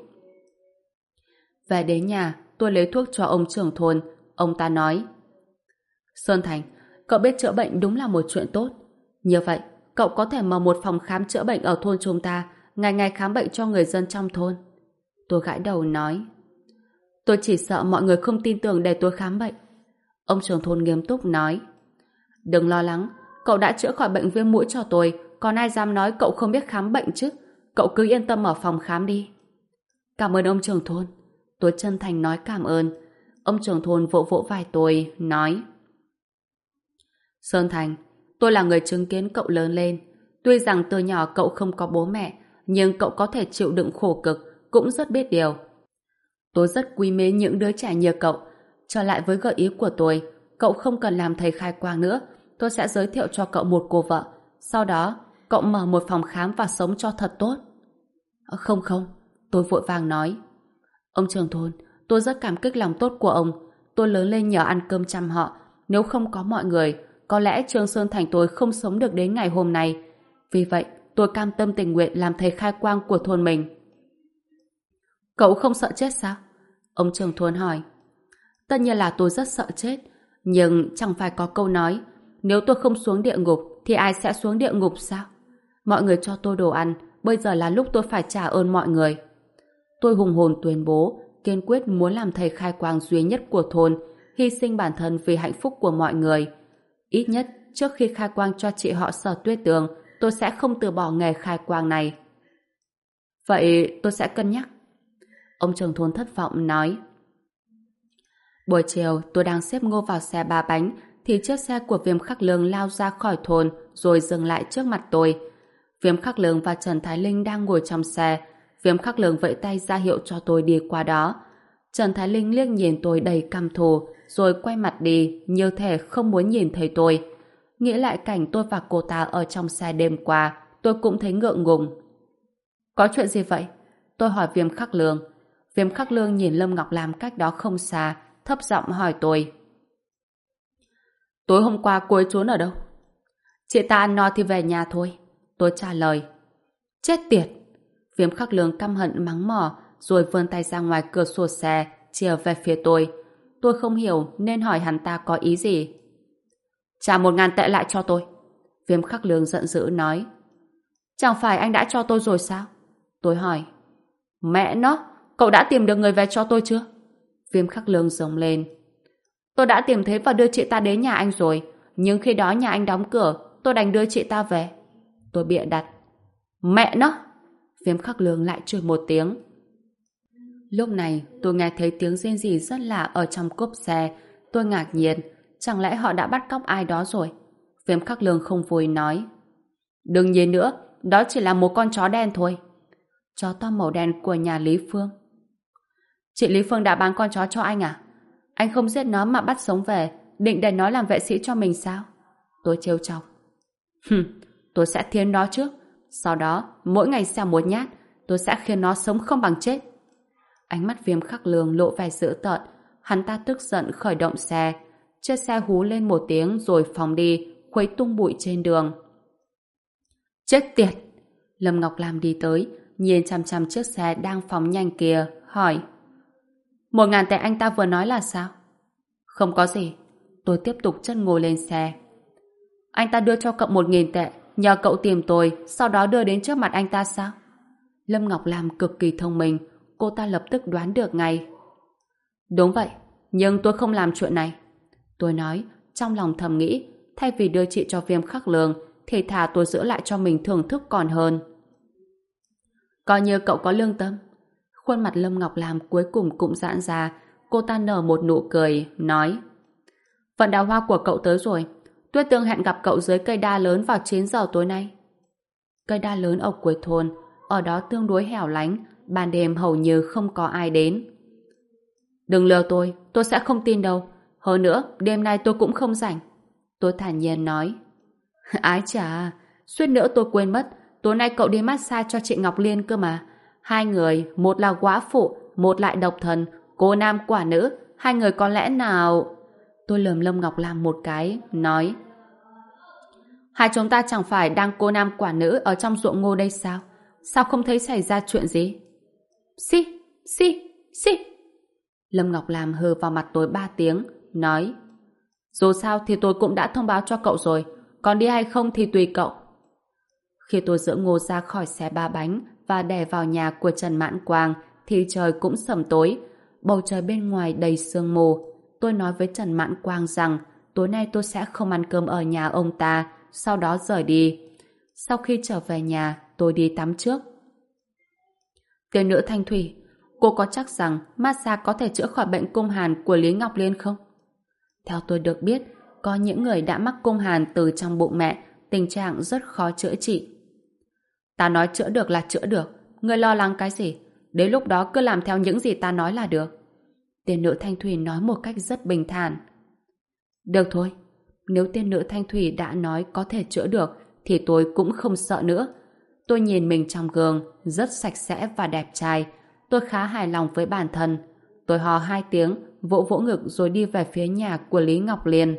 Về đến nhà, tôi lấy thuốc cho ông trưởng thôn, ông ta nói. Sơn Thành, cậu biết chữa bệnh đúng là một chuyện tốt. Như vậy, cậu có thể mở một phòng khám chữa bệnh ở thôn chúng ta, ngày ngày khám bệnh cho người dân trong thôn. Tôi gãi đầu nói. Tôi chỉ sợ mọi người không tin tưởng để tôi khám bệnh. Ông trưởng thôn nghiêm túc nói. Đừng lo lắng, cậu đã chữa khỏi bệnh viêm mũi cho tôi, còn ai dám nói cậu không biết khám bệnh chứ? Cậu cứ yên tâm ở phòng khám đi. Cảm ơn ông trưởng thôn. Tôi chân thành nói cảm ơn. Ông trưởng thôn vỗ vỗ vai tôi, nói. Sơn Thành, tôi là người chứng kiến cậu lớn lên. Tuy rằng từ nhỏ cậu không có bố mẹ, nhưng cậu có thể chịu đựng khổ cực, cũng rất biết điều. Tôi rất quý mến những đứa trẻ như cậu. Trở lại với gợi ý của tôi, cậu không cần làm thầy khai quang nữa. Tôi sẽ giới thiệu cho cậu một cô vợ. Sau đó, cậu mở một phòng khám và sống cho thật tốt. Không không, tôi vội vàng nói. Ông trưởng thôn, tôi rất cảm kích lòng tốt của ông. Tôi lớn lên nhờ ăn cơm chăm họ. Nếu không có mọi người, có lẽ Trương Sơn Thành tôi không sống được đến ngày hôm nay. Vì vậy, tôi cam tâm tình nguyện làm thầy khai quang của thôn mình. Cậu không sợ chết sao? Ông trưởng thôn hỏi. Tất nhiên là tôi rất sợ chết. Nhưng chẳng phải có câu nói, nếu tôi không xuống địa ngục, thì ai sẽ xuống địa ngục sao? Mọi người cho tôi đồ ăn, bây giờ là lúc tôi phải trả ơn mọi người. Tôi hùng hồn tuyên bố, kiên quyết muốn làm thầy khai quang duy nhất của thôn, hy sinh bản thân vì hạnh phúc của mọi người. Ít nhất, trước khi khai quang cho chị họ Sở Tuyết Tường, tôi sẽ không từ bỏ nghề khai quang này. Vậy tôi sẽ cân nhắc. Ông trưởng thôn thất vọng nói. Buổi chiều, tôi đang xếp ngô vào xe ba bánh, thì chiếc xe của Viêm Khắc Lương lao ra khỏi thôn, rồi dừng lại trước mặt tôi. Viêm Khắc Lương và Trần Thái Linh đang ngồi trong xe. Viêm Khắc Lương vẫy tay ra hiệu cho tôi đi qua đó. Trần Thái Linh liếc nhìn tôi đầy căm thù, rồi quay mặt đi, như thể không muốn nhìn thấy tôi. Nghĩ lại cảnh tôi và cô ta ở trong xe đêm qua, tôi cũng thấy ngượng ngùng. Có chuyện gì vậy? Tôi hỏi Viêm Khắc Lương. Viêm Khắc Lương nhìn Lâm Ngọc Lam cách đó không xa, thấp giọng hỏi tôi. Tối hôm qua cô ấy trốn ở đâu? Chị ta ăn no thì về nhà thôi. Tôi trả lời. Chết tiệt! Viêm Khắc Lương căm hận mắng mỏ, rồi vươn tay ra ngoài cửa sổ xe, chìa về phía tôi. Tôi không hiểu nên hỏi hắn ta có ý gì. Trả 1.000 tệ lại cho tôi. Viêm Khắc Lương giận dữ nói. Chẳng phải anh đã cho tôi rồi sao? Tôi hỏi. Mẹ nó! Cậu đã tìm được người về cho tôi chưa? Viêm Khắc Lương rống lên. Tôi đã tìm thấy và đưa chị ta đến nhà anh rồi. Nhưng khi đó nhà anh đóng cửa, tôi đành đưa chị ta về. Tôi bịa đặt. Mẹ nó! Viêm Khắc Lương lại chửi một tiếng. Lúc này tôi nghe thấy tiếng rên rỉ rất lạ ở trong cốp xe. Tôi ngạc nhiên. Chẳng lẽ họ đã bắt cóc ai đó rồi? Viêm Khắc Lương không vui nói. Đừng nhìn nữa, đó chỉ là một con chó đen thôi. Chó to màu đen của nhà Lý Phương. Chị Lý Phương đã bán con chó cho anh à? Anh không giết nó mà bắt sống về, định để nó làm vệ sĩ cho mình sao? Tôi trêu chọc. Tôi sẽ thiến nó trước. Sau đó, mỗi ngày xẻo một nhát, tôi sẽ khiến nó sống không bằng chết. Ánh mắt Viêm Khắc Lương lộ vẻ dữ tợn. Hắn ta tức giận khởi động xe. Chiếc xe hú lên một tiếng rồi phóng đi, khuấy tung bụi trên đường. Chết tiệt! Lâm Ngọc Lam đi tới, nhìn chằm chằm chiếc xe đang phóng nhanh kia, hỏi. 1.000 tệ anh ta vừa nói là sao? Không có gì. Tôi tiếp tục chân ngồi lên xe. Anh ta đưa cho cậu 1.000 tệ, nhờ cậu tìm tôi, sau đó đưa đến trước mặt anh ta sao? Lâm Ngọc Lam cực kỳ thông minh, cô ta lập tức đoán được ngay. Đúng vậy, nhưng tôi không làm chuyện này. Tôi nói, trong lòng thầm nghĩ, thay vì đưa chị cho Viêm Khắc Lương, thì thà tôi giữ lại cho mình thưởng thức còn hơn. Coi như cậu có lương tâm. Khuôn mặt Lâm Ngọc Lam cuối cùng cũng giãn ra, cô ta nở một nụ cười, nói. Vận đào hoa của cậu tới rồi. Tuyết Tương hẹn gặp cậu dưới cây đa lớn vào 9 giờ tối nay. Cây đa lớn ở cuối thôn, ở đó tương đối hẻo lánh, ban đêm hầu như không có ai đến. Đừng lừa tôi sẽ không tin đâu. Hơn nữa, đêm nay tôi cũng không rảnh. Tôi thản nhiên nói. Ái chà, suýt nữa tôi quên mất, tối nay cậu đi massage cho chị Ngọc Liên cơ mà. Hai người, một là góa phụ, một lại độc thân, cô nam quả nữ, hai người có lẽ nào... Tôi lườm Lâm Ngọc Lam một cái, nói. Hai chúng ta chẳng phải đang cô nam quả nữ ở trong ruộng ngô đây sao? Sao không thấy xảy ra chuyện gì? Xì, xì, xì. Lâm Ngọc Lam hừ vào mặt tôi 3 tiếng, nói. Dù sao thì tôi cũng đã thông báo cho cậu rồi, còn đi hay không thì tùy cậu. Khi tôi dỡ Ngô ra khỏi xe ba bánh và đè vào nhà của Trần Mãn Quang thì trời cũng sầm tối, bầu trời bên ngoài đầy sương mù. Tôi nói với Trần Mãn Quang rằng tối nay tôi sẽ không ăn cơm ở nhà ông ta, sau đó rời đi. Sau khi trở về nhà, tôi đi tắm trước. Tiên nữ Thanh Thủy, cô có chắc rằng massage có thể chữa khỏi bệnh cung hàn của Lý Ngọc Liên không? Theo tôi được biết, có những người đã mắc cung hàn từ trong bụng mẹ, tình trạng rất khó chữa trị. Ta nói chữa được là chữa được, ngươi lo lắng cái gì? Đến lúc đó cứ làm theo những gì ta nói là được. Tiên nữ Thanh Thủy nói một cách rất bình thản. Được thôi, nếu tiên nữ Thanh Thủy đã nói có thể chữa được, thì tôi cũng không sợ nữa. Tôi nhìn mình trong gương, rất sạch sẽ và đẹp trai. Tôi khá hài lòng với bản thân. Tôi hò 2 tiếng, vỗ vỗ ngực rồi đi về phía nhà của Lý Ngọc Liên.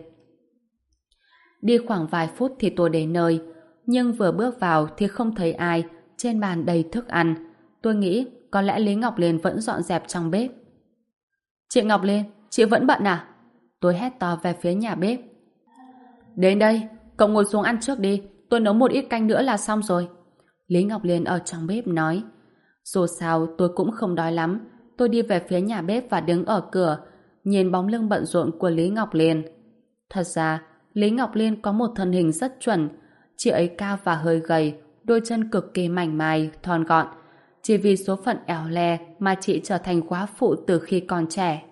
Đi khoảng vài phút thì tôi đến nơi, nhưng vừa bước vào thì không thấy ai, trên bàn đầy thức ăn. Tôi nghĩ có lẽ Lý Ngọc Liên vẫn dọn dẹp trong bếp. Chị Ngọc Liên, chị vẫn bận à? Tôi hét to về phía nhà bếp. Đến đây, cậu ngồi xuống ăn trước đi, tôi nấu một ít canh nữa là xong rồi. Lý Ngọc Liên ở trong bếp nói. Dù sao tôi cũng không đói lắm. Tôi đi về phía nhà bếp và đứng ở cửa, nhìn bóng lưng bận rộn của Lý Ngọc Liên. Thật ra, Lý Ngọc Liên có một thân hình rất chuẩn. Chị ấy cao và hơi gầy, đôi chân cực kỳ mảnh mai, thon gọn. Chỉ vì số phận éo le mà chị trở thành góa phụ từ khi còn trẻ.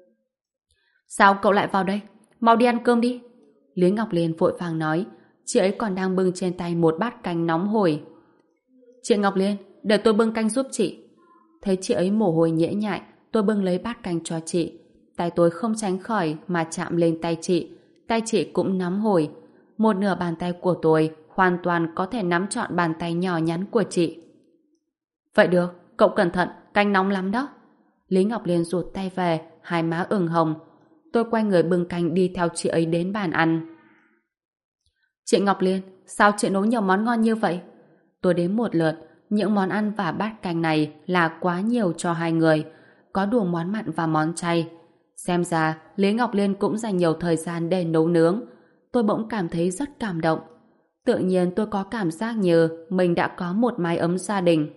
Sao cậu lại vào đây? Mau đi ăn cơm đi. Lý Ngọc Liên vội vàng nói. Chị ấy còn đang bưng trên tay một bát canh nóng hổi. Chị Ngọc Liên, để tôi bưng canh giúp chị. Thấy chị ấy mồ hôi nhễ nhại, tôi bưng lấy bát canh cho chị. Tay tôi không tránh khỏi mà chạm lên tay chị. Tay chị cũng nóng hổi. Một nửa bàn tay của tôi hoàn toàn có thể nắm trọn bàn tay nhỏ nhắn của chị. Vậy được, cậu cẩn thận, canh nóng lắm đó. Lý Ngọc Liên rụt tay về, hai má ửng hồng. Tôi quay người bưng canh đi theo chị ấy đến bàn ăn. Chị Ngọc Liên, sao chị nấu nhiều món ngon như vậy? Tôi đếm một lượt, những món ăn và bát canh này là quá nhiều cho hai người, có đủ món mặn và món chay. Xem ra, Lý Ngọc Liên cũng dành nhiều thời gian để nấu nướng. Tôi bỗng cảm thấy rất cảm động. Tự nhiên tôi có cảm giác như mình đã có một mái ấm gia đình.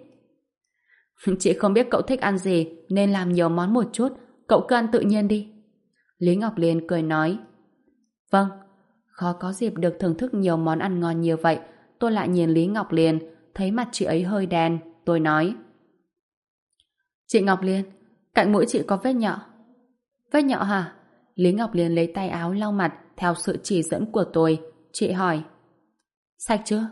Chị không biết cậu thích ăn gì, nên làm nhiều món một chút, cậu cứ ăn tự nhiên đi. Lý Ngọc Liên cười nói. Vâng, khó có dịp được thưởng thức nhiều món ăn ngon như vậy. Tôi lại nhìn Lý Ngọc Liên, thấy mặt chị ấy hơi đen. Tôi nói. Chị Ngọc Liên, cạnh mũi chị có vết nhọ. Vết nhọ hả? Lý Ngọc Liên lấy tay áo lau mặt theo sự chỉ dẫn của tôi. Chị hỏi. Sạch chưa?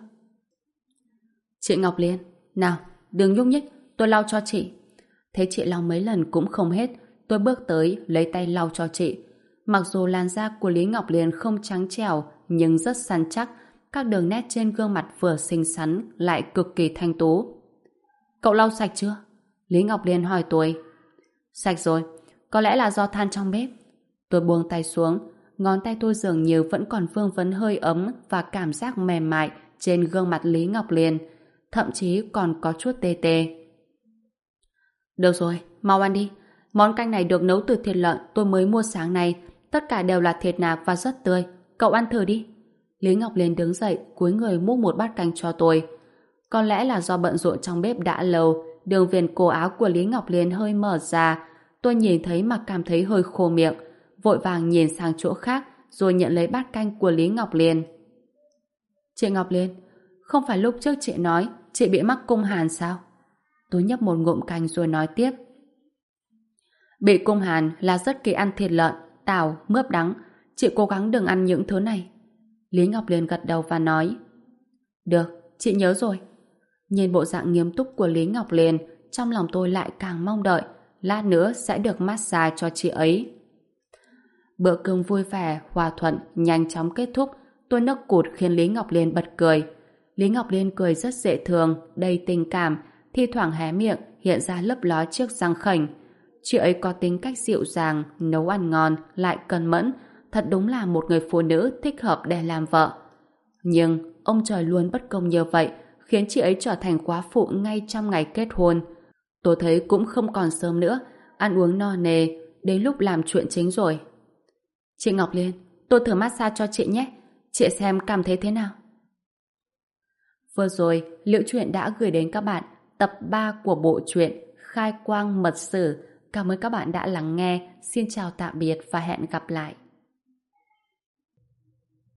Chị Ngọc Liên, nào, đừng nhúc nhích, tôi lau cho chị. Thấy chị lau mấy lần cũng không hết, tôi bước tới lấy tay lau cho chị. Mặc dù làn da của Lý Ngọc Liên không trắng trẻo nhưng rất săn chắc, các đường nét trên gương mặt vừa xinh xắn lại cực kỳ thanh tú. Cậu lau sạch chưa? Lý Ngọc Liên hỏi tôi. Sạch rồi, có lẽ là do than trong bếp. Tôi buông tay xuống, ngón tay tôi dường như vẫn còn vương vấn hơi ấm và cảm giác mềm mại trên gương mặt Lý Ngọc Liên, thậm chí còn có chút tê tê. Được rồi, mau ăn đi. Món canh này được nấu từ thịt lợn tôi mới mua sáng nay, tất cả đều là thịt nạc và rất tươi. Cậu ăn thử đi. Lý Ngọc Liên đứng dậy, cúi người múc một bát canh cho tôi. Có lẽ là do bận rộn trong bếp đã lâu, đường viền cổ áo của Lý Ngọc Liên hơi mở ra. Tôi nhìn thấy mà cảm thấy hơi khô miệng, vội vàng nhìn sang chỗ khác rồi nhận lấy bát canh của Lý Ngọc Liên. Chị Ngọc Liên, không phải lúc trước chị nói chị bị mắc cung hàn sao? Tôi nhấp một ngụm canh rồi nói tiếp. Bị cung hàn là rất kỳ ăn thịt lợn, tảo, mướp đắng. Chị cố gắng đừng ăn những thứ này. Lý Ngọc Liên gật đầu và nói. Được, chị nhớ rồi. Nhìn bộ dạng nghiêm túc của Lý Ngọc Liên, trong lòng tôi lại càng mong đợi lát nữa sẽ được massage cho chị ấy. Bữa cơm vui vẻ, hòa thuận, nhanh chóng kết thúc. Tôi nấc cụt khiến Lý Ngọc Liên bật cười. Lý Ngọc Liên cười rất dễ thương, đầy tình cảm, thi thoảng hé miệng hiện ra lấp ló chiếc răng khểnh. Chị ấy có tính cách dịu dàng, nấu ăn ngon, lại cẩn mẫn, thật đúng là một người phụ nữ thích hợp để làm vợ. Nhưng ông trời luôn bất công như vậy, khiến chị ấy trở thành quá phụ ngay trong ngày kết hôn. Tôi thấy cũng không còn sớm nữa, ăn uống no nê, đến lúc làm chuyện chính rồi. Chị Ngọc Liên, tôi thử massage cho chị nhé, chị xem cảm thấy thế nào? Vừa rồi, Liễu Chuyện đã gửi đến các bạn tập 3 của bộ truyện Khai Quang Mật Sử. Cảm ơn các bạn đã lắng nghe. Xin chào tạm biệt và hẹn gặp lại.